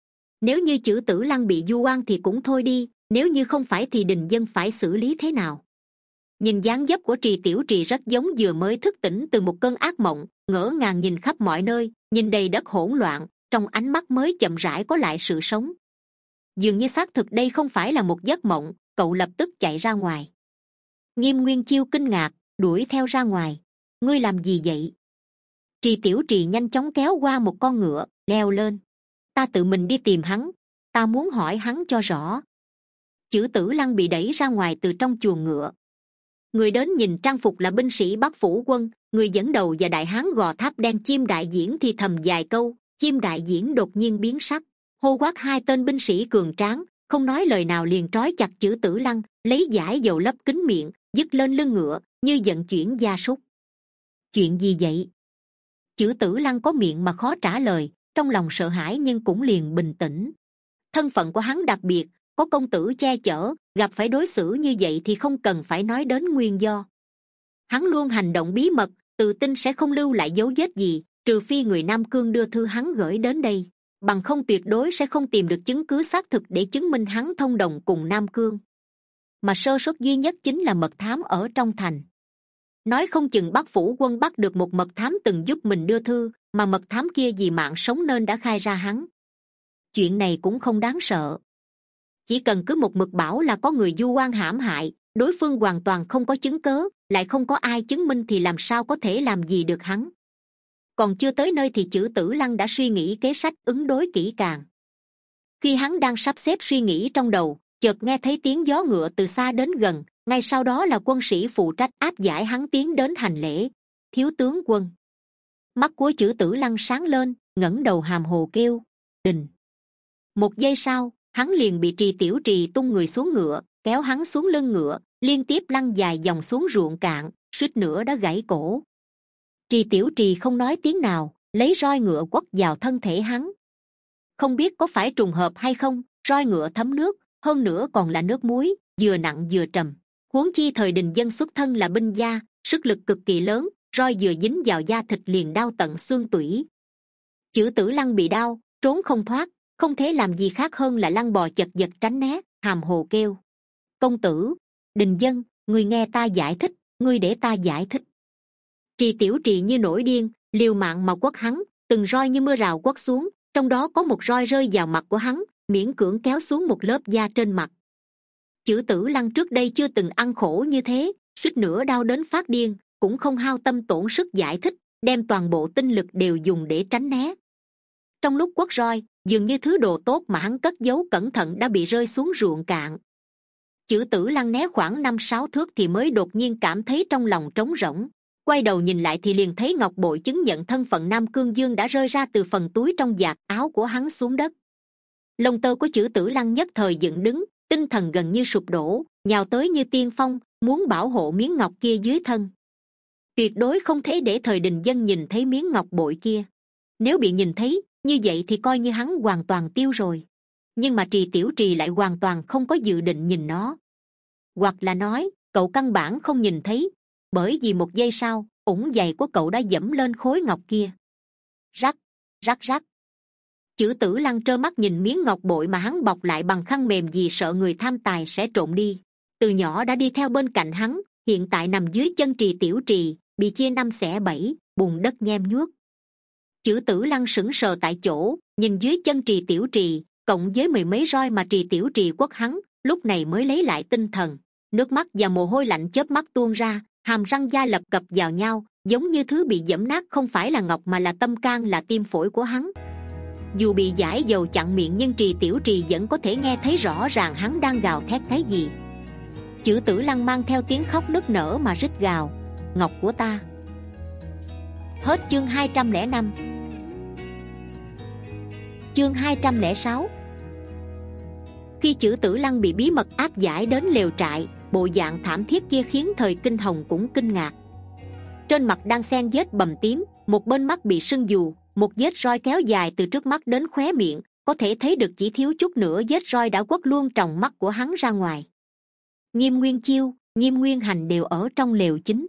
Nếu như Chử Tử Lăng bị du oan thì cũng thôi đi, nếu như không phải thì Đình Dân phải xử lý thế nào? Nhìn dáng dấp của Trì Tiểu Trì rất giống vừa mới thức tỉnh từ một cơn ác mộng, ngỡ ngàng nhìn khắp mọi nơi, nhìn đầy đất hỗn loạn, trong ánh mắt mới chậm rãi có lại sự sống. Dường như xác thực đây không phải là một giấc mộng, cậu lập tức chạy ra ngoài. Nghiêm Nguyên Chiêu kinh ngạc, đuổi theo ra ngoài. Ngươi làm gì vậy? Trì Tiểu Trì nhanh chóng kéo qua một con ngựa, leo lên. Ta tự mình đi tìm hắn, ta muốn hỏi hắn cho rõ. Chử Tử Lăng bị đẩy ra ngoài từ trong chuồng ngựa. Người đến nhìn trang phục là binh sĩ Bắc phủ quân, người dẫn đầu và đại hán gò tháp đen Chim Đại Diễn thì thầm vài câu. Chim Đại Diễn đột nhiên biến sắc, hô quát hai tên binh sĩ cường tráng, không nói lời nào liền trói chặt Chử Tử Lăng, lấy dải dầu lấp kín miệng, dứt lên lưng ngựa như vận chuyển gia súc. Chuyện gì vậy? Chử Tử Lăng có miệng mà khó trả lời, trong lòng sợ hãi nhưng cũng liền bình tĩnh. Thân phận của hắn đặc biệt, có công tử che chở, gặp phải đối xử như vậy thì không cần phải nói đến nguyên do. Hắn luôn hành động bí mật, tự tin sẽ không lưu lại dấu vết gì, trừ phi người Nam Cương đưa thư hắn gửi đến đây, bằng không tuyệt đối sẽ không tìm được chứng cứ xác thực để chứng minh hắn thông đồng cùng Nam Cương. Mà sơ suất duy nhất chính là mật thám ở trong thành. Nói không chừng Bắc phủ quân bắt được một mật thám từng giúp mình đưa thư, mà mật thám kia vì mạng sống nên đã khai ra hắn. Chuyện này cũng không đáng sợ. Chỉ cần cứ một mực bảo là có người du oan hãm hại, đối phương hoàn toàn không có chứng cớ, lại không có ai chứng minh thì làm sao có thể làm gì được hắn. Còn chưa tới nơi thì Chử Tử Lăng đã suy nghĩ kế sách ứng đối kỹ càng. Khi hắn đang sắp xếp suy nghĩ trong đầu, chợt nghe thấy tiếng gió ngựa từ xa đến gần, ngay sau đó là quân sĩ phụ trách áp giải hắn tiến đến hành lễ. Thiếu tướng quân. Mắt của Chử Tử Lăng sáng lên, ngẩng đầu hàm hồ kêu đình. Một giây sau, hắn liền bị Trì Tiểu Trì tung người xuống ngựa, kéo hắn xuống lưng ngựa, liên tiếp lăn dài dòng xuống ruộng cạn, suýt nữa đã gãy cổ. Trì Tiểu Trì không nói tiếng nào, lấy roi ngựa quất vào thân thể hắn. Không biết có phải trùng hợp hay không, roi ngựa thấm nước, hơn nữa còn là nước muối, vừa nặng vừa trầm. Huống chi thời Đình Dân xuất thân là binh gia, sức lực cực kỳ lớn, roi vừa dính vào da thịt liền đau tận xương tủy. Chử Tử Lăng bị đau, trốn không thoát, không thể làm gì khác hơn là lăn bò chật vật tránh né, hàm hồ kêu: công tử, Đình Dân, người nghe ta giải thích, ngươi để ta giải thích. Trì Tiểu Trì như nổi điên, liều mạng mà quất hắn, từng roi như mưa rào quất xuống, trong đó có một roi rơi vào mặt của hắn, miễn cưỡng kéo xuống một lớp da trên mặt. Chử Tử Lăng trước đây chưa từng ăn khổ như thế, suýt nữa đau đến phát điên, cũng không hao tâm tổn sức giải thích, đem toàn bộ tinh lực đều dùng để tránh né. Trong lúc quất roi, dường như thứ đồ tốt mà hắn cất giấu cẩn thận đã bị rơi xuống ruộng cạn. Chử Tử Lăng né khoảng năm sáu thước thì mới đột nhiên cảm thấy trong lòng trống rỗng. Quay đầu nhìn lại thì liền thấy ngọc bội chứng nhận thân phận Nam Cương Dương đã rơi ra từ phần túi trong vạt áo của hắn xuống đất. Lông tơ của Chử Tử Lăng nhất thời dựng đứng, tinh thần gần như sụp đổ, nhào tới như tiên phong, muốn bảo hộ miếng ngọc kia dưới thân. Tuyệt đối không thể để thời Đình Dân nhìn thấy miếng ngọc bội kia. Nếu bị nhìn thấy, như vậy thì coi như hắn hoàn toàn tiêu rồi. Nhưng mà Trì Tiểu Trì lại hoàn toàn không có dự định nhìn nó. Hoặc là nói, cậu căn bản không nhìn thấy, bởi vì một giây sau, ủng giày của cậu đã dẫm lên khối ngọc kia. Rắc, rắc rắc. Chử Tử Lăng trơ mắt nhìn miếng ngọc bội mà hắn bọc lại bằng khăn mềm vì sợ người tham tài sẽ trộm đi. Từ nhỏ đã đi theo bên cạnh hắn, hiện tại nằm dưới chân Trì Tiểu Trì, bị chia năm xẻ bảy, bùn đất nhem nhuốc. Chử Tử Lăng sững sờ tại chỗ, nhìn dưới chân Trì Tiểu Trì, cộng với mười mấy roi mà Trì Tiểu Trì quất hắn, lúc này mới lấy lại tinh thần. Nước mắt và mồ hôi lạnh chớp mắt tuôn ra, hàm răng da lập cập vào nhau, giống như thứ bị giẫm nát không phải là ngọc mà là tâm can, là tim phổi của hắn. Dù bị giải dầu chặn miệng nhưng Trì Tiểu Trì vẫn có thể nghe thấy rõ ràng hắn đang gào thét cái gì. Chử Tử Lăng mang theo tiếng khóc nức nở mà rít gào: ngọc của ta. Hết chương hai trăm lẻ năm. Chương hai trăm lẻ sáu. Khi Chử Tử Lăng bị bí mật áp giải đến lều trại, bộ dạng thảm thiết kia khiến thời Kinh Hồng cũng kinh ngạc. Trên mặt đang xen vết bầm tím, một bên mắt bị sưng dù, một vết roi kéo dài từ trước mắt đến khóe miệng, có thể thấy được chỉ thiếu chút nữa vết roi đã quất luôn tròng mắt của hắn ra ngoài. Nghiêm Nguyên Chiêu, Nghiêm Nguyên Hành đều ở trong lều chính.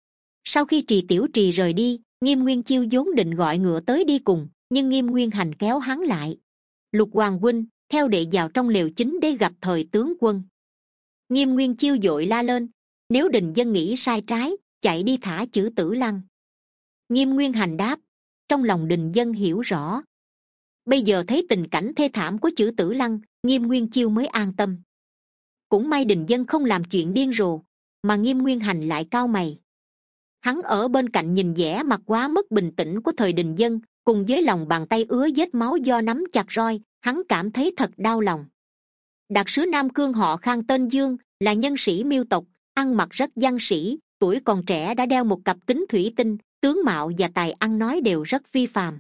Sau khi Trì Tiểu Trì rời đi, Nghiêm Nguyên Chiêu vốn định gọi ngựa tới đi cùng, nhưng Nghiêm Nguyên Hành kéo hắn lại: Lục Hoàng huynh, theo đệ vào trong lều chính để gặp thời tướng quân. Nghiêm Nguyên Chiêu vội la lên: nếu Đình Dân nghĩ sai trái, chạy đi thả Chử Tử Lăng. Nghiêm Nguyên Hành đáp: trong lòng Đình Dân hiểu rõ. Bây giờ thấy tình cảnh thê thảm của Chử Tử Lăng, Nghiêm Nguyên Chiêu mới an tâm. Cũng may Đình Dân không làm chuyện điên rồ, mà Nghiêm Nguyên Hành lại cau mày. Hắn ở bên cạnh nhìn vẻ mặt quá mất bình tĩnh của thời Đình Dân, cùng với lòng bàn tay ứa vết máu do nắm chặt roi, hắn cảm thấy thật đau lòng. Đặc sứ Nam Cương họ Khang tên Dương, là nhân sĩ Miêu tộc, ăn mặc rất văn sĩ, tuổi còn trẻ đã đeo một cặp kính thủy tinh, tướng mạo và tài ăn nói đều rất phi phàm.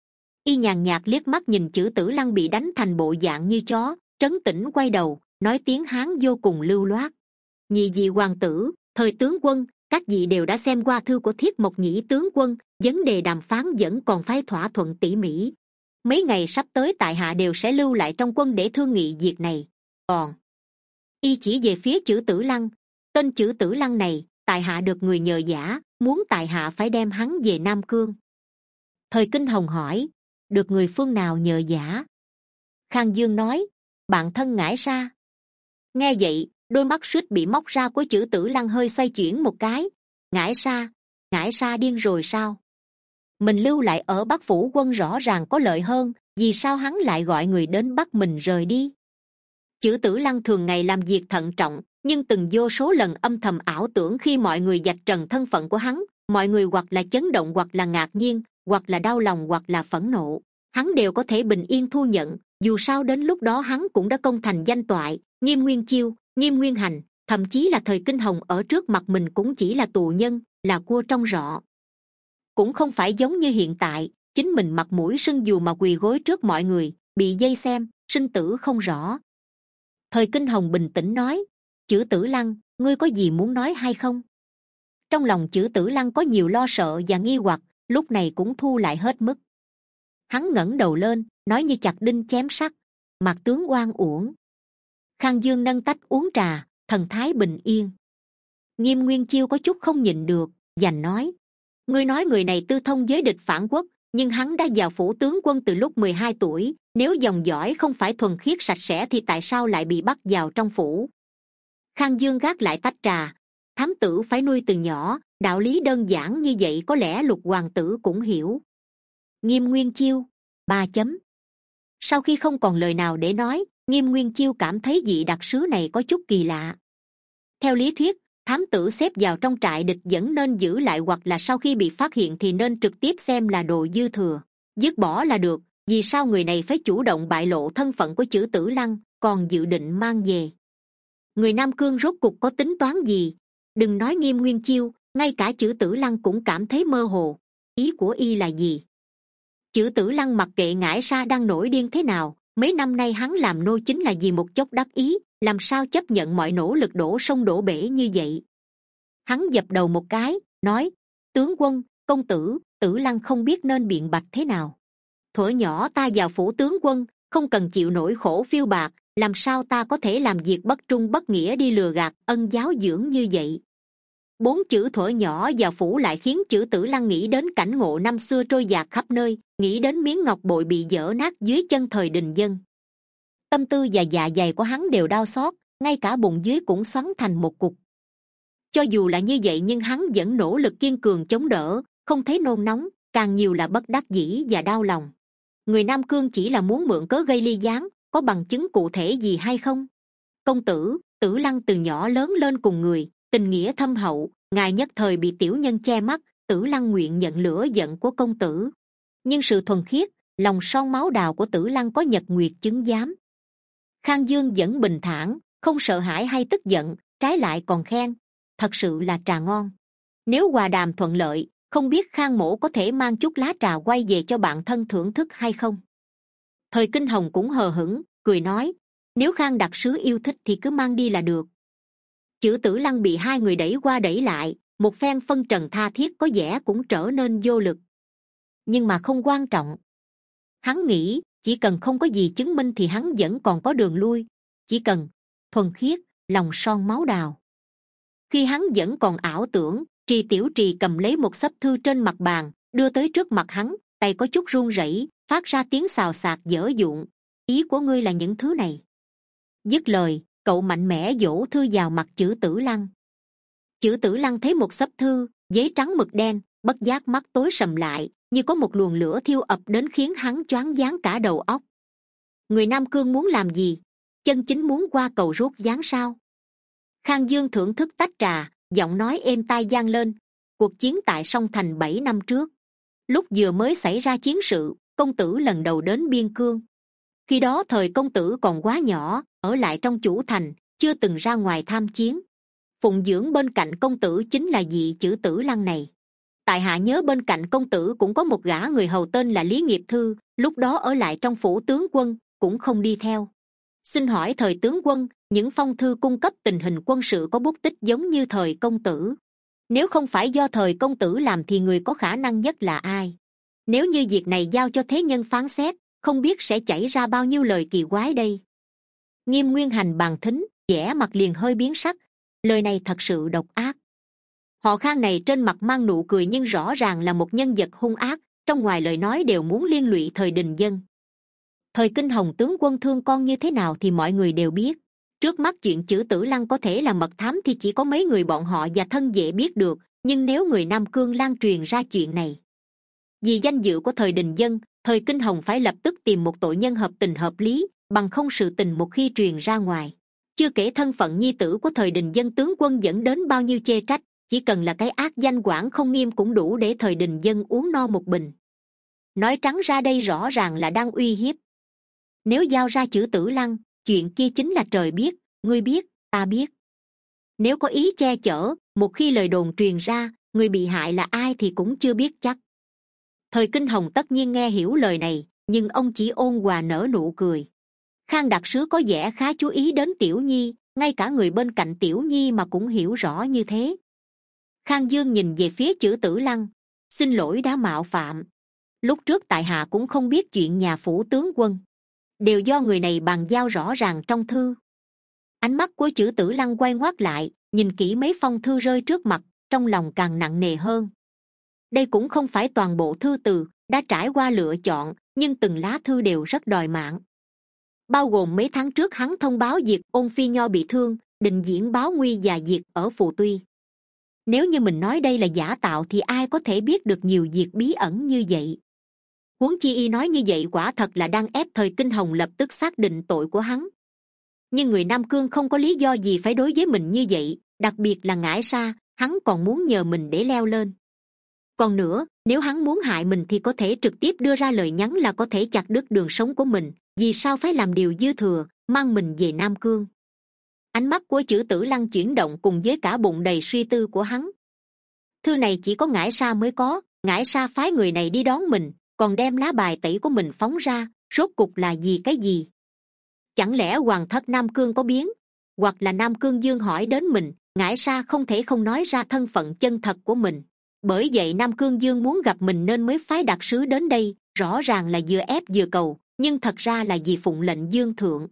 Y nhàn nhạt liếc mắt nhìn Chử Tử Lăng bị đánh thành bộ dạng như chó, trấn tĩnh quay đầu, nói tiếng Hán vô cùng lưu loát: nhị vị hoàng tử, thời tướng quân, các vị đều đã xem qua thư của Thiết Mộc Nhĩ tướng quân, vấn đề đàm phán vẫn còn phải thỏa thuận tỉ mỉ. Mấy ngày sắp tới tại hạ đều sẽ lưu lại trong quân để thương nghị việc này. Còn y chỉ về phía Chử Tử Lăng: tên Chử Tử Lăng này, tại hạ được người nhờ vả, muốn tại hạ phải đem hắn về Nam Cương. Thời Kinh Hồng hỏi: được người phương nào nhờ vả? Khang Dương nói: bạn thân Ngải Sa. Nghe vậy, đôi mắt suýt bị móc ra của Chử Tử Lăng hơi xoay chuyển một cái. Ngải Sa? Ngải Sa điên rồi sao? Mình lưu lại ở Bắc Phủ quân rõ ràng có lợi hơn, vì sao hắn lại gọi người đến bắt mình rời đi? Chử Tử Lăng thường ngày làm việc thận trọng, nhưng từng vô số lần âm thầm ảo tưởng khi mọi người vạch trần thân phận của hắn, mọi người hoặc là chấn động hoặc là ngạc nhiên, hoặc là đau lòng hoặc là phẫn nộ, hắn đều có thể bình yên thu nhận. Dù sao đến lúc đó hắn cũng đã công thành danh toại, Nghiêm Nguyên Chiêu, Nghiêm Nguyên Hành, thậm chí là Thời Kinh Hồng ở trước mặt mình cũng chỉ là tù nhân, là cua trong rọ, cũng không phải giống như hiện tại chính mình mặt mũi sưng dù mà quỳ gối trước mọi người, bị dây xem, sinh tử không rõ. Thời Kinh Hồng bình tĩnh nói: Chử Tử Lăng, ngươi có gì muốn nói hay không? Trong lòng Chử Tử Lăng có nhiều lo sợ và nghi hoặc, lúc này cũng thu lại hết mức. Hắn ngẩng đầu lên, nói như chặt đinh chém sắt: Mạc tướng oan uổng. Khang Dương nâng tách uống trà, thần thái bình yên. Nghiêm Nguyên Chiêu có chút không nhịn được, giành nói: ngươi nói người này tư thông giới địch phản quốc, nhưng hắn đã vào phủ tướng quân từ lúc mười hai tuổi, nếu dòng dõi không phải thuần khiết sạch sẽ thì tại sao lại bị bắt vào trong phủ? Khang Dương gác lại tách trà: thám tử phải nuôi từ nhỏ, đạo lý đơn giản như vậy có lẽ Lục hoàng tử cũng hiểu. Nghiêm Nguyên Chiêu ba chấm. Sau khi không còn lời nào để nói, Nghiêm Nguyên Chiêu cảm thấy vị đặc sứ này có chút kỳ lạ. Theo lý thuyết, thám tử xếp vào trong trại địch vẫn nên giữ lại, hoặc là sau khi bị phát hiện thì nên trực tiếp xem là đồ dư thừa, dứt bỏ là được. Vì sao người này phải chủ động bại lộ thân phận của Chử Tử Lăng, còn dự định mang về? Người Nam Cương rốt cục có tính toán gì? Đừng nói Nghiêm Nguyên Chiêu, ngay cả Chử Tử Lăng cũng cảm thấy mơ hồ. Ý của y là gì? Chử Tử Lăng mặc kệ ngải sa đang nổi điên thế nào, mấy năm nay hắn làm nô chính là vì một chốc đắc ý, làm sao chấp nhận mọi nỗ lực đổ sông đổ bể như vậy? Hắn dập đầu một cái, nói: tướng quân, công tử, Tử Lăng không biết nên biện bạch thế nào. Thuở nhỏ ta vào phủ tướng quân, không cần chịu nỗi khổ phiêu bạc, làm sao ta có thể làm việc bất trung bất nghĩa đi lừa gạt ân giáo dưỡng như vậy? Bốn chữ thuở nhỏ vào phủ lại khiến Chử Tử Lăng nghĩ đến cảnh ngộ năm xưa trôi dạt khắp nơi, nghĩ đến miếng ngọc bội bị dỡ nát dưới chân thời Đình Dân. Tâm tư và dạ dày của hắn đều đau xót, ngay cả bụng dưới cũng xoắn thành một cục. Cho dù là như vậy nhưng hắn vẫn nỗ lực kiên cường chống đỡ, không thấy nôn nóng, càng nhiều là bất đắc dĩ và đau lòng. Người Nam Cương chỉ là muốn mượn cớ gây ly gián, có bằng chứng cụ thể gì hay không? Công tử, Tử Lăng từ nhỏ lớn lên cùng người, tình nghĩa thâm hậu, ngài nhất thời bị tiểu nhân che mắt, Tử Lăng nguyện nhận lửa giận của công tử. Nhưng sự thuần khiết, lòng son máu đào của Tử Lăng có nhật nguyệt chứng giám. Khang Dương vẫn bình thản, không sợ hãi hay tức giận, trái lại còn khen: thật sự là trà ngon. Nếu hòa đàm thuận lợi, không biết Khang mỗ có thể mang chút lá trà quay về cho bạn thân thưởng thức hay không? Thời Kinh Hồng cũng hờ hững, cười nói: nếu Khang đặc sứ yêu thích thì cứ mang đi là được. Chử Tử Lăng bị hai người đẩy qua đẩy lại, một phen phân trần tha thiết có vẻ cũng trở nên vô lực. Nhưng mà không quan trọng. Hắn nghĩ chỉ cần không có gì chứng minh thì hắn vẫn còn có đường lui, chỉ cần thuần khiết, lòng son máu đào. Khi hắn vẫn còn ảo tưởng, Trì Tiểu Trì cầm lấy một xấp thư trên mặt bàn, đưa tới trước mặt hắn, tay có chút run rẩy, phát ra tiếng xào xạc dở dụng. Ý của ngươi là những thứ này? Dứt lời, cậu mạnh mẽ dỗ thư vào mặt Chử Tử Lăng. Chử Tử Lăng thấy một xấp thư, giấy trắng mực đen, bất giác mắt tối sầm lại, như có một luồng lửa thiêu ập đến khiến hắn choáng váng cả đầu óc. Người Nam Cương muốn làm gì? Chân chính muốn qua cầu rút ván sao? Khang Dương thưởng thức tách trà, giọng nói êm tai vang lên: cuộc chiến tại sông Thành bảy năm trước, lúc vừa mới xảy ra chiến sự, công tử lần đầu đến biên cương. Khi đó thời công tử còn quá nhỏ, ở lại trong chủ thành, chưa từng ra ngoài tham chiến. Phụng dưỡng bên cạnh công tử chính là vị Chử Tử Lăng này. Tại hạ nhớ bên cạnh công tử cũng có một gã người hầu tên là Lý Nghiệp Thư, lúc đó ở lại trong phủ tướng quân, cũng không đi theo. Xin hỏi thời tướng quân, những phong thư cung cấp tình hình quân sự có bút tích giống như thời công tử? Nếu không phải do thời công tử làm thì người có khả năng nhất là ai? Nếu như việc này giao cho thế nhân phán xét, không biết sẽ chảy ra bao nhiêu lời kỳ quái đây. Nghiêm Nguyên Hành bàn thính, vẻ mặt liền hơi biến sắc. Lời này thật sự độc ác. Họ Khang này trên mặt mang nụ cười nhưng rõ ràng là một nhân vật hung ác, trong ngoài lời nói đều muốn liên lụy thời Đình Dân. Thời Kinh Hồng tướng quân thương con như thế nào thì mọi người đều biết. Trước mắt chuyện Chử Tử Lăng có thể là mật thám thì chỉ có mấy người bọn họ và thân vệ biết được, nhưng nếu người Nam Cương lan truyền ra chuyện này, vì danh dự của thời Đình Dân, thời Kinh Hồng phải lập tức tìm một tội nhân hợp tình hợp lý, bằng không sự tình một khi truyền ra ngoài, chưa kể thân phận nhi tử của thời Đình Dân tướng quân dẫn đến bao nhiêu chê trách, chỉ cần là cái ác danh quản không nghiêm cũng đủ để thời Đình Dân uống no một bình. Nói trắng ra đây rõ ràng là đang uy hiếp. Nếu giao ra chữ Tử Lăng, chuyện kia chính là trời biết, ngươi biết, ta biết. Nếu có ý che chở, một khi lời đồn truyền ra, người bị hại là ai thì cũng chưa biết chắc. Thời Kinh Hồng tất nhiên nghe hiểu lời này, nhưng ông chỉ ôn hòa nở nụ cười. Khang đặc sứ có vẻ khá chú ý đến Tiểu Nhi, ngay cả người bên cạnh Tiểu Nhi mà cũng hiểu rõ như thế. Khang Dương nhìn về phía chữ Tử Lăng, xin lỗi đã mạo phạm. Lúc trước tại hạ cũng không biết chuyện nhà phủ tướng quân, đều do người này bàn giao rõ ràng trong thư. Ánh mắt của chữ Tử Lăng quay ngoắt lại, nhìn kỹ mấy phong thư rơi trước mặt, trong lòng càng nặng nề hơn. Đây cũng không phải toàn bộ thư từ, đã trải qua lựa chọn, nhưng từng lá thư đều rất đòi mạng. Bao gồm mấy tháng trước hắn thông báo việc Ôn Phi Nho bị thương, định diễn báo nguy và diệt ở Phù Tuy. Nếu như mình nói đây là giả tạo thì ai có thể biết được nhiều việc bí ẩn như vậy. Huống chi y nói như vậy quả thật là đang ép thời Kinh Hồng lập tức xác định tội của hắn. Nhưng người Nam Cương không có lý do gì phải đối với mình như vậy, đặc biệt là Ngải Sa, hắn còn muốn nhờ mình để leo lên. Còn nữa, nếu hắn muốn hại mình thì có thể trực tiếp đưa ra lời nhắn là có thể chặt đứt đường sống của mình, vì sao phải làm điều dư thừa, mang mình về Nam Cương. Ánh mắt của chữ Tử Lăng chuyển động cùng với cả bụng đầy suy tư của hắn. Thư này chỉ có Ngải Sa mới có, Ngải Sa phái người này đi đón mình, còn đem lá bài tẩy của mình phóng ra, rốt cục là gì cái gì? Chẳng lẽ hoàng thất Nam Cương có biến, hoặc là Nam Cương Dương hỏi đến mình, Ngải Sa không thể không nói ra thân phận chân thật của mình. Bởi vậy Nam Cương Dương muốn gặp mình nên mới phái đặc sứ đến đây, rõ ràng là vừa ép vừa cầu, nhưng thật ra là vì phụng lệnh Dương thượng.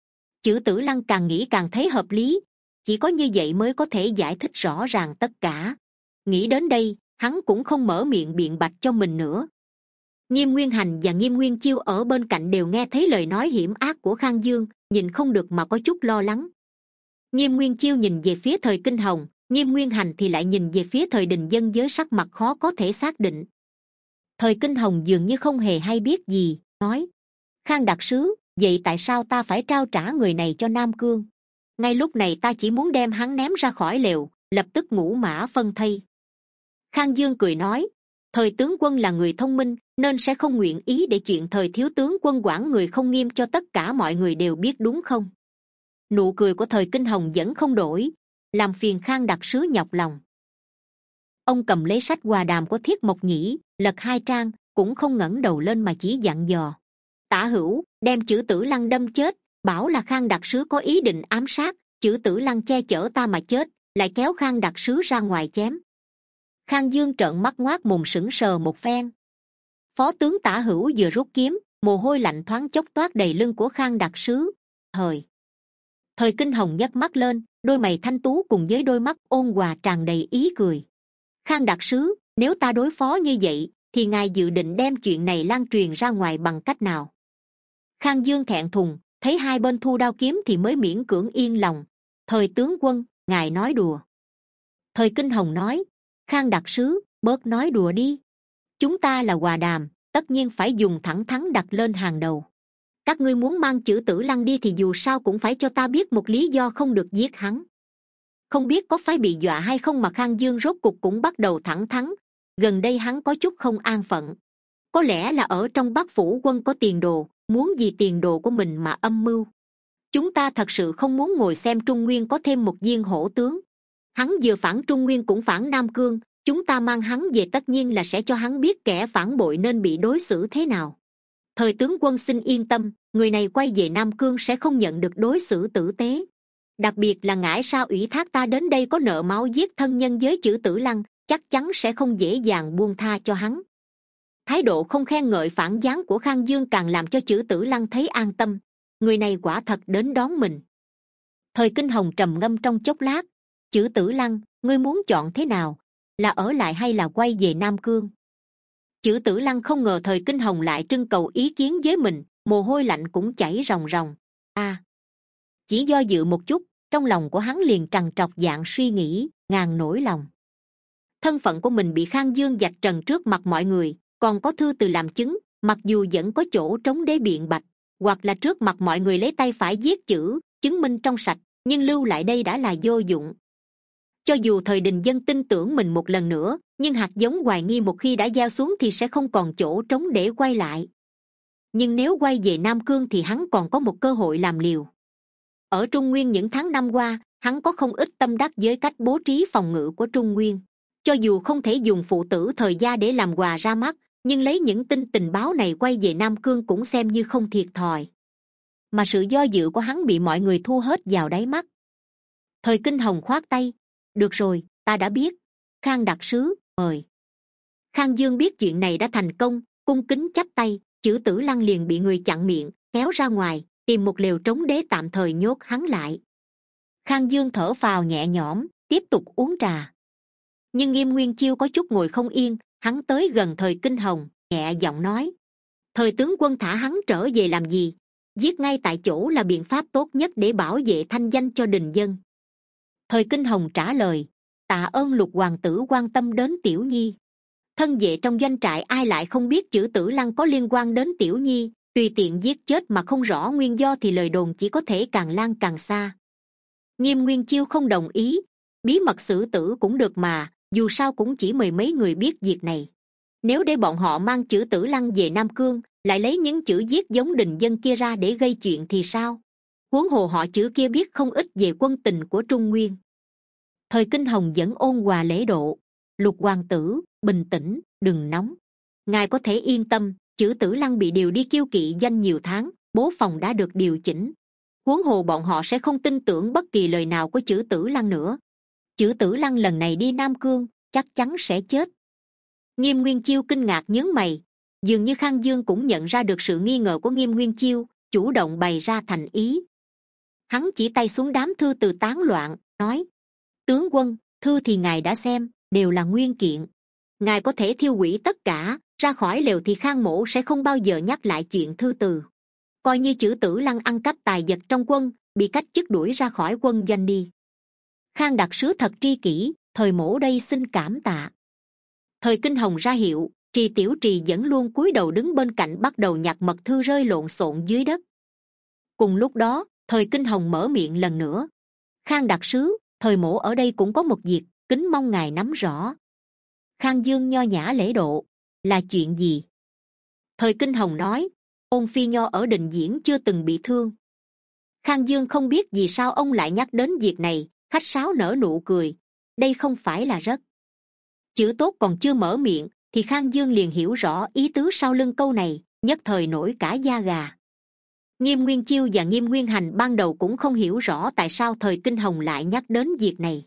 Chữ Tử Lăng càng nghĩ càng thấy hợp lý, chỉ có như vậy mới có thể giải thích rõ ràng tất cả. Nghĩ đến đây, hắn cũng không mở miệng biện bạch cho mình nữa. Nghiêm Nguyên Hành và Nghiêm Nguyên Chiêu ở bên cạnh đều nghe thấy lời nói hiểm ác của Khang Dương, nhìn không được mà có chút lo lắng. Nghiêm Nguyên Chiêu nhìn về phía thời Kinh Hồng, Nghiêm Nguyên Hành thì lại nhìn về phía thời Đình Dân với sắc mặt khó có thể xác định. Thời Kinh Hồng dường như không hề hay biết gì, nói: Khang đặc sứ, vậy tại sao ta phải trao trả người này cho Nam Cương? Ngay lúc này ta chỉ muốn đem hắn ném ra khỏi lều, lập tức ngũ mã phân thây. Khang Dương cười nói: thời tướng quân là người thông minh, nên sẽ không nguyện ý để chuyện thời thiếu tướng quân quản người không nghiêm cho tất cả mọi người đều biết, đúng không? Nụ cười của thời Kinh Hồng vẫn không đổi, làm phiền Khang đặc sứ nhọc lòng. Ông cầm lấy sách hòa đàm của Thiết Mộc Nhĩ, lật hai trang, cũng không ngẩng đầu lên mà chỉ dặn dò: Tả hữu, đem chữ Tử Lăng đâm chết, bảo là Khang đặc sứ có ý định ám sát, chữ Tử Lăng che chở ta mà chết, lại kéo Khang đặc sứ ra ngoài chém. Khang Dương trợn mắt ngoác mồm sững sờ một phen. Phó tướng Tả hữu vừa rút kiếm, mồ hôi lạnh thoáng chốc toát đầy lưng của Khang đặc sứ. Thời Thời Kinh Hồng nhấc mắt lên, đôi mày thanh tú cùng với đôi mắt ôn hòa tràn đầy ý cười. Khang đặc sứ, nếu ta đối phó như vậy thì ngài dự định đem chuyện này lan truyền ra ngoài bằng cách nào? Khang Dương thẹn thùng, thấy hai bên thu đao kiếm thì mới miễn cưỡng yên lòng. Thời tướng quân, ngài nói đùa. Thời Kinh Hồng nói: Khang đặc sứ, bớt nói đùa đi. Chúng ta là hòa đàm, tất nhiên phải dùng thẳng thắn đặt lên hàng đầu. Các ngươi muốn mang chữ Tử Lăng đi thì dù sao cũng phải cho ta biết một lý do không được giết hắn. Không biết có phải bị dọa hay không mà Khang Dương rốt cục cũng bắt đầu thẳng thắn. Gần đây hắn có chút không an phận. Có lẽ là ở trong Bắc phủ quân có tiền đồ, muốn vì tiền đồ của mình mà âm mưu. Chúng ta thật sự không muốn ngồi xem Trung Nguyên có thêm một viên hổ tướng. Hắn vừa phản Trung Nguyên cũng phản Nam Cương, chúng ta mang hắn về tất nhiên là sẽ cho hắn biết kẻ phản bội nên bị đối xử thế nào. Thời tướng quân xin yên tâm, người này quay về Nam Cương sẽ không nhận được đối xử tử tế. Đặc biệt là Ngải Sa ủy thác ta đến đây có nợ máu giết thân nhân với chữ Tử Lăng, chắc chắn sẽ không dễ dàng buông tha cho hắn. Thái độ không khen ngợi phản gián của Khang Dương càng làm cho chữ Tử Lăng thấy an tâm. Người này quả thật đến đón mình. Thời Kinh Hồng trầm ngâm trong chốc lát: chữ Tử Lăng, ngươi muốn chọn thế nào, là ở lại hay là quay về Nam Cương? Chữ Tử Lăng không ngờ thời Kinh Hồng lại trưng cầu ý kiến với mình, mồ hôi lạnh cũng chảy ròng ròng. À, chỉ do dự một chút, trong lòng của hắn liền trằn trọc dạng suy nghĩ, ngàn nỗi lòng. Thân phận của mình bị Khang Dương vạch trần trước mặt mọi người, còn có thư từ làm chứng, mặc dù vẫn có chỗ trống để biện bạch, hoặc là trước mặt mọi người lấy tay phải viết chữ chứng minh trong sạch, nhưng lưu lại đây đã là vô dụng. Cho dù thời Đình Dân tin tưởng mình một lần nữa, nhưng hạt giống hoài nghi một khi đã gieo xuống thì sẽ không còn chỗ trống để quay lại. Nhưng nếu quay về Nam Cương thì hắn còn có một cơ hội làm liều. Ở Trung Nguyên những tháng năm qua, hắn có không ít tâm đắc với cách bố trí phòng ngự của Trung Nguyên. Cho dù không thể dùng phụ tử thời gia để làm quà ra mắt, nhưng lấy những tin tình báo này quay về Nam Cương cũng xem như không thiệt thòi. Mà sự do dự của hắn bị mọi người thu hết vào đáy mắt. Thời Kinh Hồng khoát tay: được rồi, ta đã biết. Khang đặc sứ, mời. Khang Dương biết chuyện này đã thành công, cung kính chắp tay. Chử Tử Lăng liền bị người chặn miệng, kéo ra ngoài, tìm một lều trống để tạm thời nhốt hắn lại. Khang Dương thở phào nhẹ nhõm, tiếp tục uống trà. Nhưng Nghiêm Nguyên Chiêu có chút ngồi không yên. Hắn tới gần Thời Kinh Hồng, nhẹ giọng nói: Thời tướng quân thả hắn trở về làm gì? Giết ngay tại chỗ là biện pháp tốt nhất để bảo vệ thanh danh cho Đình Dân. Thời Kinh Hồng trả lời: tạ ơn Lục hoàng tử quan tâm đến Tiểu Nhi. Thân vệ trong doanh trại ai lại không biết Chử Tử Lăng có liên quan đến Tiểu Nhi, tùy tiện giết chết mà không rõ nguyên do thì lời đồn chỉ có thể càng lan càng xa. Nghiêm Nguyên Chiêu không đồng ý: bí mật xử tử cũng được mà, dù sao cũng chỉ mười mấy người biết việc này. Nếu để bọn họ mang Chử Tử Lăng về Nam Cương, lại lấy những chữ giết giống Đình Dân kia ra để gây chuyện thì sao? Huống hồ họ Chử kia biết không ít về quân tình của Trung Nguyên. Thời Kinh Hồng vẫn ôn hòa lễ độ: Lục hoàng tử, bình tĩnh, đừng nóng. Ngài có thể yên tâm, Chử Tử Lăng bị điều đi kiêu kỵ danh nhiều tháng, bố phòng đã được điều chỉnh. Huống hồ bọn họ sẽ không tin tưởng bất kỳ lời nào của Chử Tử Lăng nữa. Chử Tử Lăng lần này đi Nam Cương chắc chắn sẽ chết. Nghiêm Nguyên Chiêu kinh ngạc nhướng mày. Dường như Khang Dương cũng nhận ra được sự nghi ngờ của Nghiêm Nguyên Chiêu, chủ động bày ra thành ý. Hắn chỉ tay xuống đám thư từ tán loạn, nói: tướng quân, thư thì ngài đã xem, đều là nguyên kiện. Ngài có thể thiêu hủy tất cả, ra khỏi lều thì Khang mỗ sẽ không bao giờ nhắc lại chuyện thư từ. Coi như Chử Tử Lăng ăn cắp tài vật trong quân, bị cách chức đuổi ra khỏi quân doanh đi. Khang đặc sứ thật tri kỷ, thời mỗ đây xin cảm tạ. Thời Kinh Hồng ra hiệu, Trì Tiểu Trì vẫn luôn cúi đầu đứng bên cạnh bắt đầu nhặt mật thư rơi lộn xộn dưới đất. Cùng lúc đó, Thời Kinh Hồng mở miệng lần nữa: Khang đặc sứ, thời mỗ ở đây cũng có một việc, kính mong ngài nắm rõ. Khang Dương nho nhã lễ độ: là chuyện gì? Thời Kinh Hồng nói: Ôn Phi Nho ở Đình Diễn chưa từng bị thương. Khang Dương không biết vì sao ông lại nhắc đến việc này, khách sáo nở nụ cười: đây không phải là rất. Chữ tốt còn chưa mở miệng thì Khang Dương liền hiểu rõ ý tứ sau lưng câu này, nhất thời nổi cả da gà. Nghiêm Nguyên Chiêu và Nghiêm Nguyên Hành ban đầu cũng không hiểu rõ tại sao Thời Kinh Hồng lại nhắc đến việc này.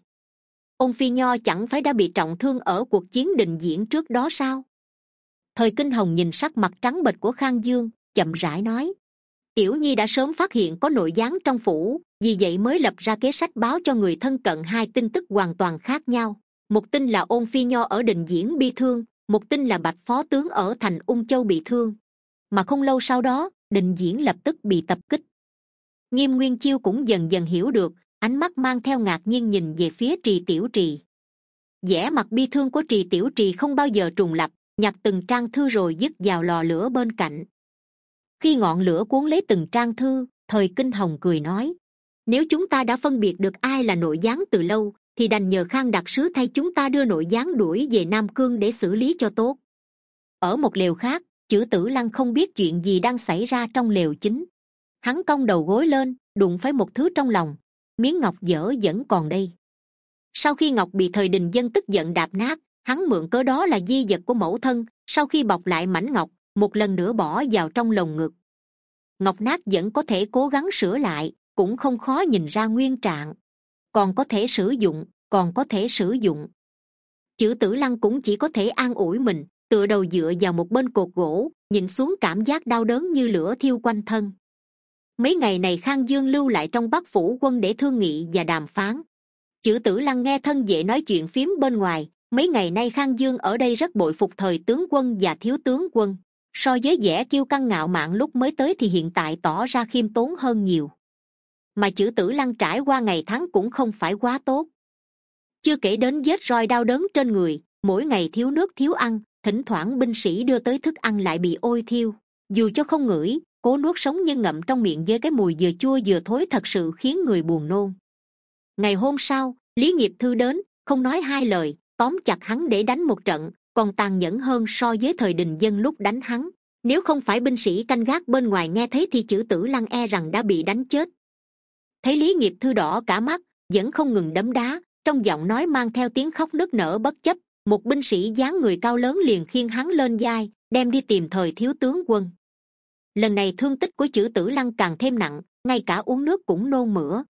Ôn Phi Nho chẳng phải đã bị trọng thương ở cuộc chiến Đình Diễn trước đó sao? Thời Kinh Hồng nhìn sắc mặt trắng bệch của Khang Dương, chậm rãi nói: Tiểu Nhi đã sớm phát hiện có nội gián trong phủ, vì vậy mới lập ra kế sách báo cho người thân cận hai tin tức hoàn toàn khác nhau. Một tin là Ôn Phi Nho ở Đình Diễn bị thương, một tin là Bạch phó tướng ở thành Ung Châu bị thương. Mà không lâu sau đó, Đình Diễn lập tức bị tập kích. Nghiêm Nguyên Chiêu cũng dần dần hiểu được, ánh mắt mang theo ngạc nhiên nhìn về phía Trì Tiểu Trì. vẻ mặt bi thương của Trì Tiểu Trì không bao giờ trùng lặp, nhặt từng trang thư rồi dứt vào lò lửa bên cạnh. Khi ngọn lửa cuốn lấy từng trang thư, Thời Kinh Hồng cười nói: nếu chúng ta đã phân biệt được ai là nội gián từ lâu, thì đành nhờ Khang đặc sứ thay chúng ta đưa nội gián đuổi về Nam Cương để xử lý cho tốt. Ở một lều khác, Chử Tử Lăng không biết chuyện gì đang xảy ra trong lều chính. Hắn cong đầu gối lên, đụng phải một thứ trong lòng: miếng ngọc dở vẫn còn đây. Sau khi ngọc bị Thời Đình Dân tức giận đạp nát, hắn mượn cớ đó là di vật của mẫu thân, sau khi bọc lại mảnh ngọc, một lần nữa bỏ vào trong lồng ngực. Ngọc nát vẫn có thể cố gắng sửa lại, cũng không khó nhìn ra nguyên trạng. Còn có thể sử dụng, còn có thể sử dụng. Chử Tử Lăng cũng chỉ có thể an ủi mình, tựa đầu dựa vào một bên cột gỗ, nhìn xuống cảm giác đau đớn như lửa thiêu quanh thân. Mấy ngày này Khang Dương lưu lại trong Bắc phủ quân để thương nghị và đàm phán. Chử Tử Lăng nghe thân vệ nói chuyện phím bên ngoài. Mấy ngày nay Khang Dương ở đây rất bội phục Thời tướng quân và Thiếu tướng quân. So với vẻ kiêu căng ngạo mạn lúc mới tới thì hiện tại tỏ ra khiêm tốn hơn nhiều. Mà Chử Tử Lăng trải qua ngày tháng cũng không phải quá tốt. Chưa kể đến vết roi đau đớn trên người, mỗi ngày thiếu nước thiếu ăn, thỉnh thoảng binh sĩ đưa tới thức ăn lại bị ôi thiêu. Dù cho không ngửi, cố nuốt sống nhưng ngậm trong miệng với cái mùi vừa chua vừa thối thật sự khiến người buồn nôn. Ngày hôm sau, Lý Nghiệp Thư đến, không nói hai lời, tóm chặt hắn để đánh một trận, còn tàn nhẫn hơn so với thời Đình Dân lúc đánh hắn. Nếu không phải binh sĩ canh gác bên ngoài nghe thấy thì Chử Tử Lăng e rằng đã bị đánh chết. Thấy Lý Nghiệp Thư đỏ cả mắt, vẫn không ngừng đấm đá, trong giọng nói mang theo tiếng khóc nức nở bất chấp. Một binh sĩ dáng người cao lớn liền khiêng hắn lên vai, đem đi tìm Thời thiếu tướng quân. Lần này thương tích của Chử Tử Lăng càng thêm nặng, ngay cả uống nước cũng nôn mửa.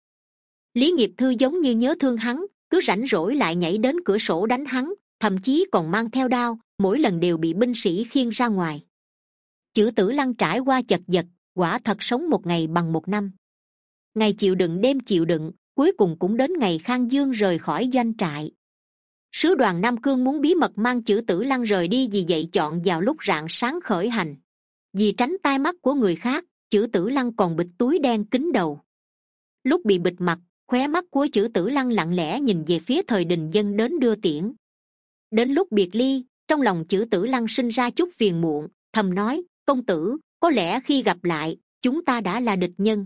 Lý Nghiệp Thư giống như nhớ thương hắn, cứ rảnh rỗi lại nhảy đến cửa sổ đánh hắn, thậm chí còn mang theo đao, mỗi lần đều bị binh sĩ khiêng ra ngoài. Chử Tử Lăng trải qua chật vật, quả thật sống một ngày bằng một năm. Ngày chịu đựng đêm chịu đựng, cuối cùng cũng đến ngày Khang Dương rời khỏi doanh trại. Sứ đoàn Nam Cương muốn bí mật mang Chử Tử Lăng rời đi, vì vậy chọn vào lúc rạng sáng khởi hành. Vì tránh tai mắt của người khác, Chử Tử Lăng còn bịt túi đen kín đầu. Lúc bị bịt mặt, khóe mắt của Chử Tử Lăng lặng lẽ nhìn về phía Thời Đình Dân đến đưa tiễn. Đến lúc biệt ly, trong lòng Chử Tử Lăng sinh ra chút phiền muộn, thầm nói: công tử, có lẽ khi gặp lại, chúng ta đã là địch nhân.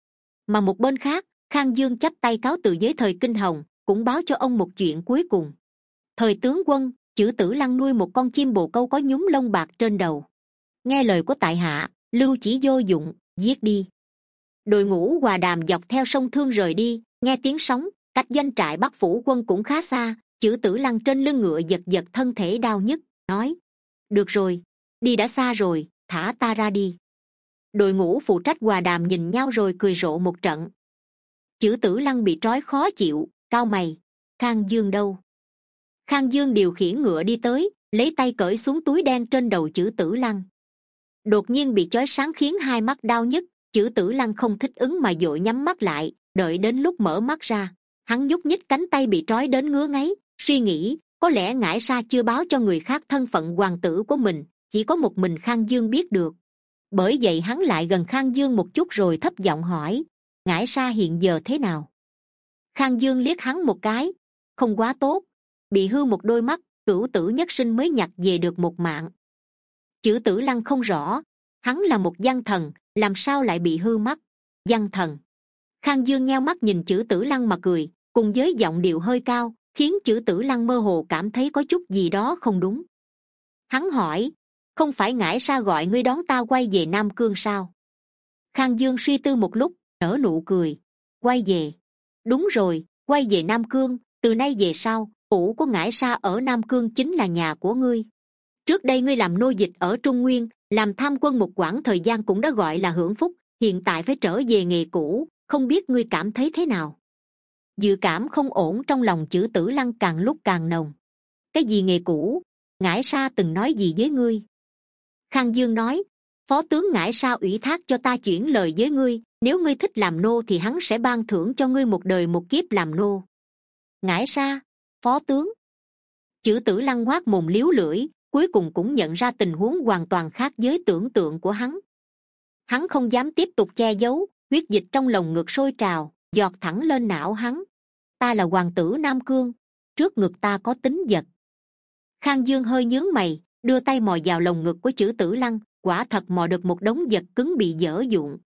Mà một bên khác, Khang Dương chắp tay cáo từ với Thời Kinh Hồng, cũng báo cho ông một chuyện cuối cùng. Thời tướng quân, Chử Tử Lăng nuôi một con chim bồ câu có nhúm lông bạc trên đầu. Nghe lời của tại hạ, lưu chỉ vô dụng, giết đi. Đội ngũ Hòa Đàm dọc theo sông Thương rời đi, nghe tiếng sóng, cách doanh trại Bắc Phủ quân cũng khá xa. Chử Tử Lăng trên lưng ngựa giật giật thân thể đau nhức, nói: được rồi, đi đã xa rồi, thả ta ra đi. Đội ngũ phụ trách Hòa Đàm nhìn nhau rồi cười rộ một trận. Chử Tử Lăng bị trói khó chịu, cau mày: Khang Dương đâu? Khang Dương điều khiển ngựa đi tới, lấy tay cởi xuống túi đen trên đầu Chử Tử Lăng. Đột nhiên bị chói sáng khiến hai mắt đau nhức. Chử Tử Lăng không thích ứng mà vội nhắm mắt lại, đợi đến lúc mở mắt ra, hắn nhúc nhích cánh tay bị trói đến ngứa ngáy, suy nghĩ có lẽ Ngải Sa chưa báo cho người khác thân phận hoàng tử của mình, chỉ có một mình Khang Dương biết được. Bởi vậy hắn lại gần Khang Dương một chút rồi thấp giọng hỏi: Ngải Sa hiện giờ thế nào? Khang Dương liếc hắn một cái: không quá tốt, bị hư một đôi mắt, cửu tử nhất sinh mới nhặt về được một mạng. Chử Tử Lăng không rõ, hắn là một văn thần, làm sao lại bị hư mắt? Văn thần? Khang Dương nheo mắt nhìn Chử Tử Lăng mà cười, cùng với giọng điệu hơi cao, khiến Chử Tử Lăng mơ hồ cảm thấy có chút gì đó không đúng. Hắn hỏi: không phải Ngải Sa gọi ngươi đón ta quay về Nam Cương sao? Khang Dương suy tư một lúc, nở nụ cười: quay về? Đúng rồi, quay về Nam Cương. Từ nay về sau, phủ của Ngải Sa ở Nam Cương chính là nhà của ngươi. Trước đây ngươi làm nô dịch ở Trung Nguyên, làm tham quân một quãng thời gian cũng đã gọi là hưởng phúc, hiện tại phải trở về nghề cũ, không biết ngươi cảm thấy thế nào? Dự cảm không ổn trong lòng Chử Tử Lăng càng lúc càng nồng. Cái gì nghề cũ? Ngải Sa từng nói gì với ngươi? Khang Dương nói: phó tướng Ngải Sa ủy thác cho ta chuyển lời với ngươi, nếu ngươi thích làm nô thì hắn sẽ ban thưởng cho ngươi một đời một kiếp làm nô. Ngải Sa? Phó tướng? Chử Tử Lăng ngoác mồm liếu lưỡi, cuối cùng cũng nhận ra tình huống hoàn toàn khác với tưởng tượng của hắn. Hắn không dám tiếp tục che giấu, huyết dịch trong lồng ngực sôi trào, giọt thẳng lên não hắn. Ta là hoàng tử Nam Cương, trước ngực ta có tính vật. Khang Dương hơi nhướng mày, đưa tay mò vào lồng ngực của Chử Tử Lăng, quả thật mò được một đống vật cứng bị dở dụng.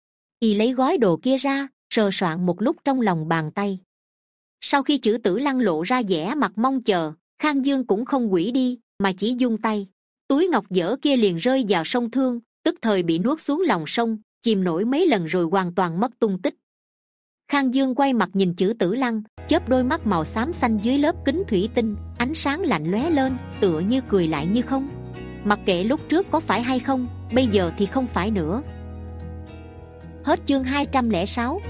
Y lấy gói đồ kia ra, sờ soạn một lúc trong lòng bàn tay. Sau khi Chử Tử Lăng lộ ra vẻ mặt mong chờ, Khang Dương cũng không quỷ đi, mà chỉ dung tay, túi ngọc dở kia liền rơi vào sông Thương, tức thời bị nuốt xuống lòng sông, chìm nổi mấy lần rồi hoàn toàn mất tung tích. Khang Dương quay mặt nhìn Chử Tử Lăng, chớp đôi mắt màu xám xanh dưới lớp kính thủy tinh, ánh sáng lạnh lóe lên, tựa như cười lại như không. Mặc kệ lúc trước có phải hay không, bây giờ thì không phải nữa. Hết chương hai trăm lẻ sáu.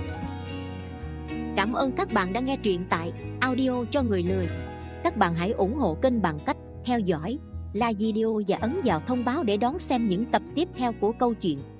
Cảm ơn các bạn đã nghe truyện tại audio cho người lười. Các bạn hãy ủng hộ kênh bằng cách theo dõi, like video và ấn vào thông báo để đón xem những tập tiếp theo của câu chuyện.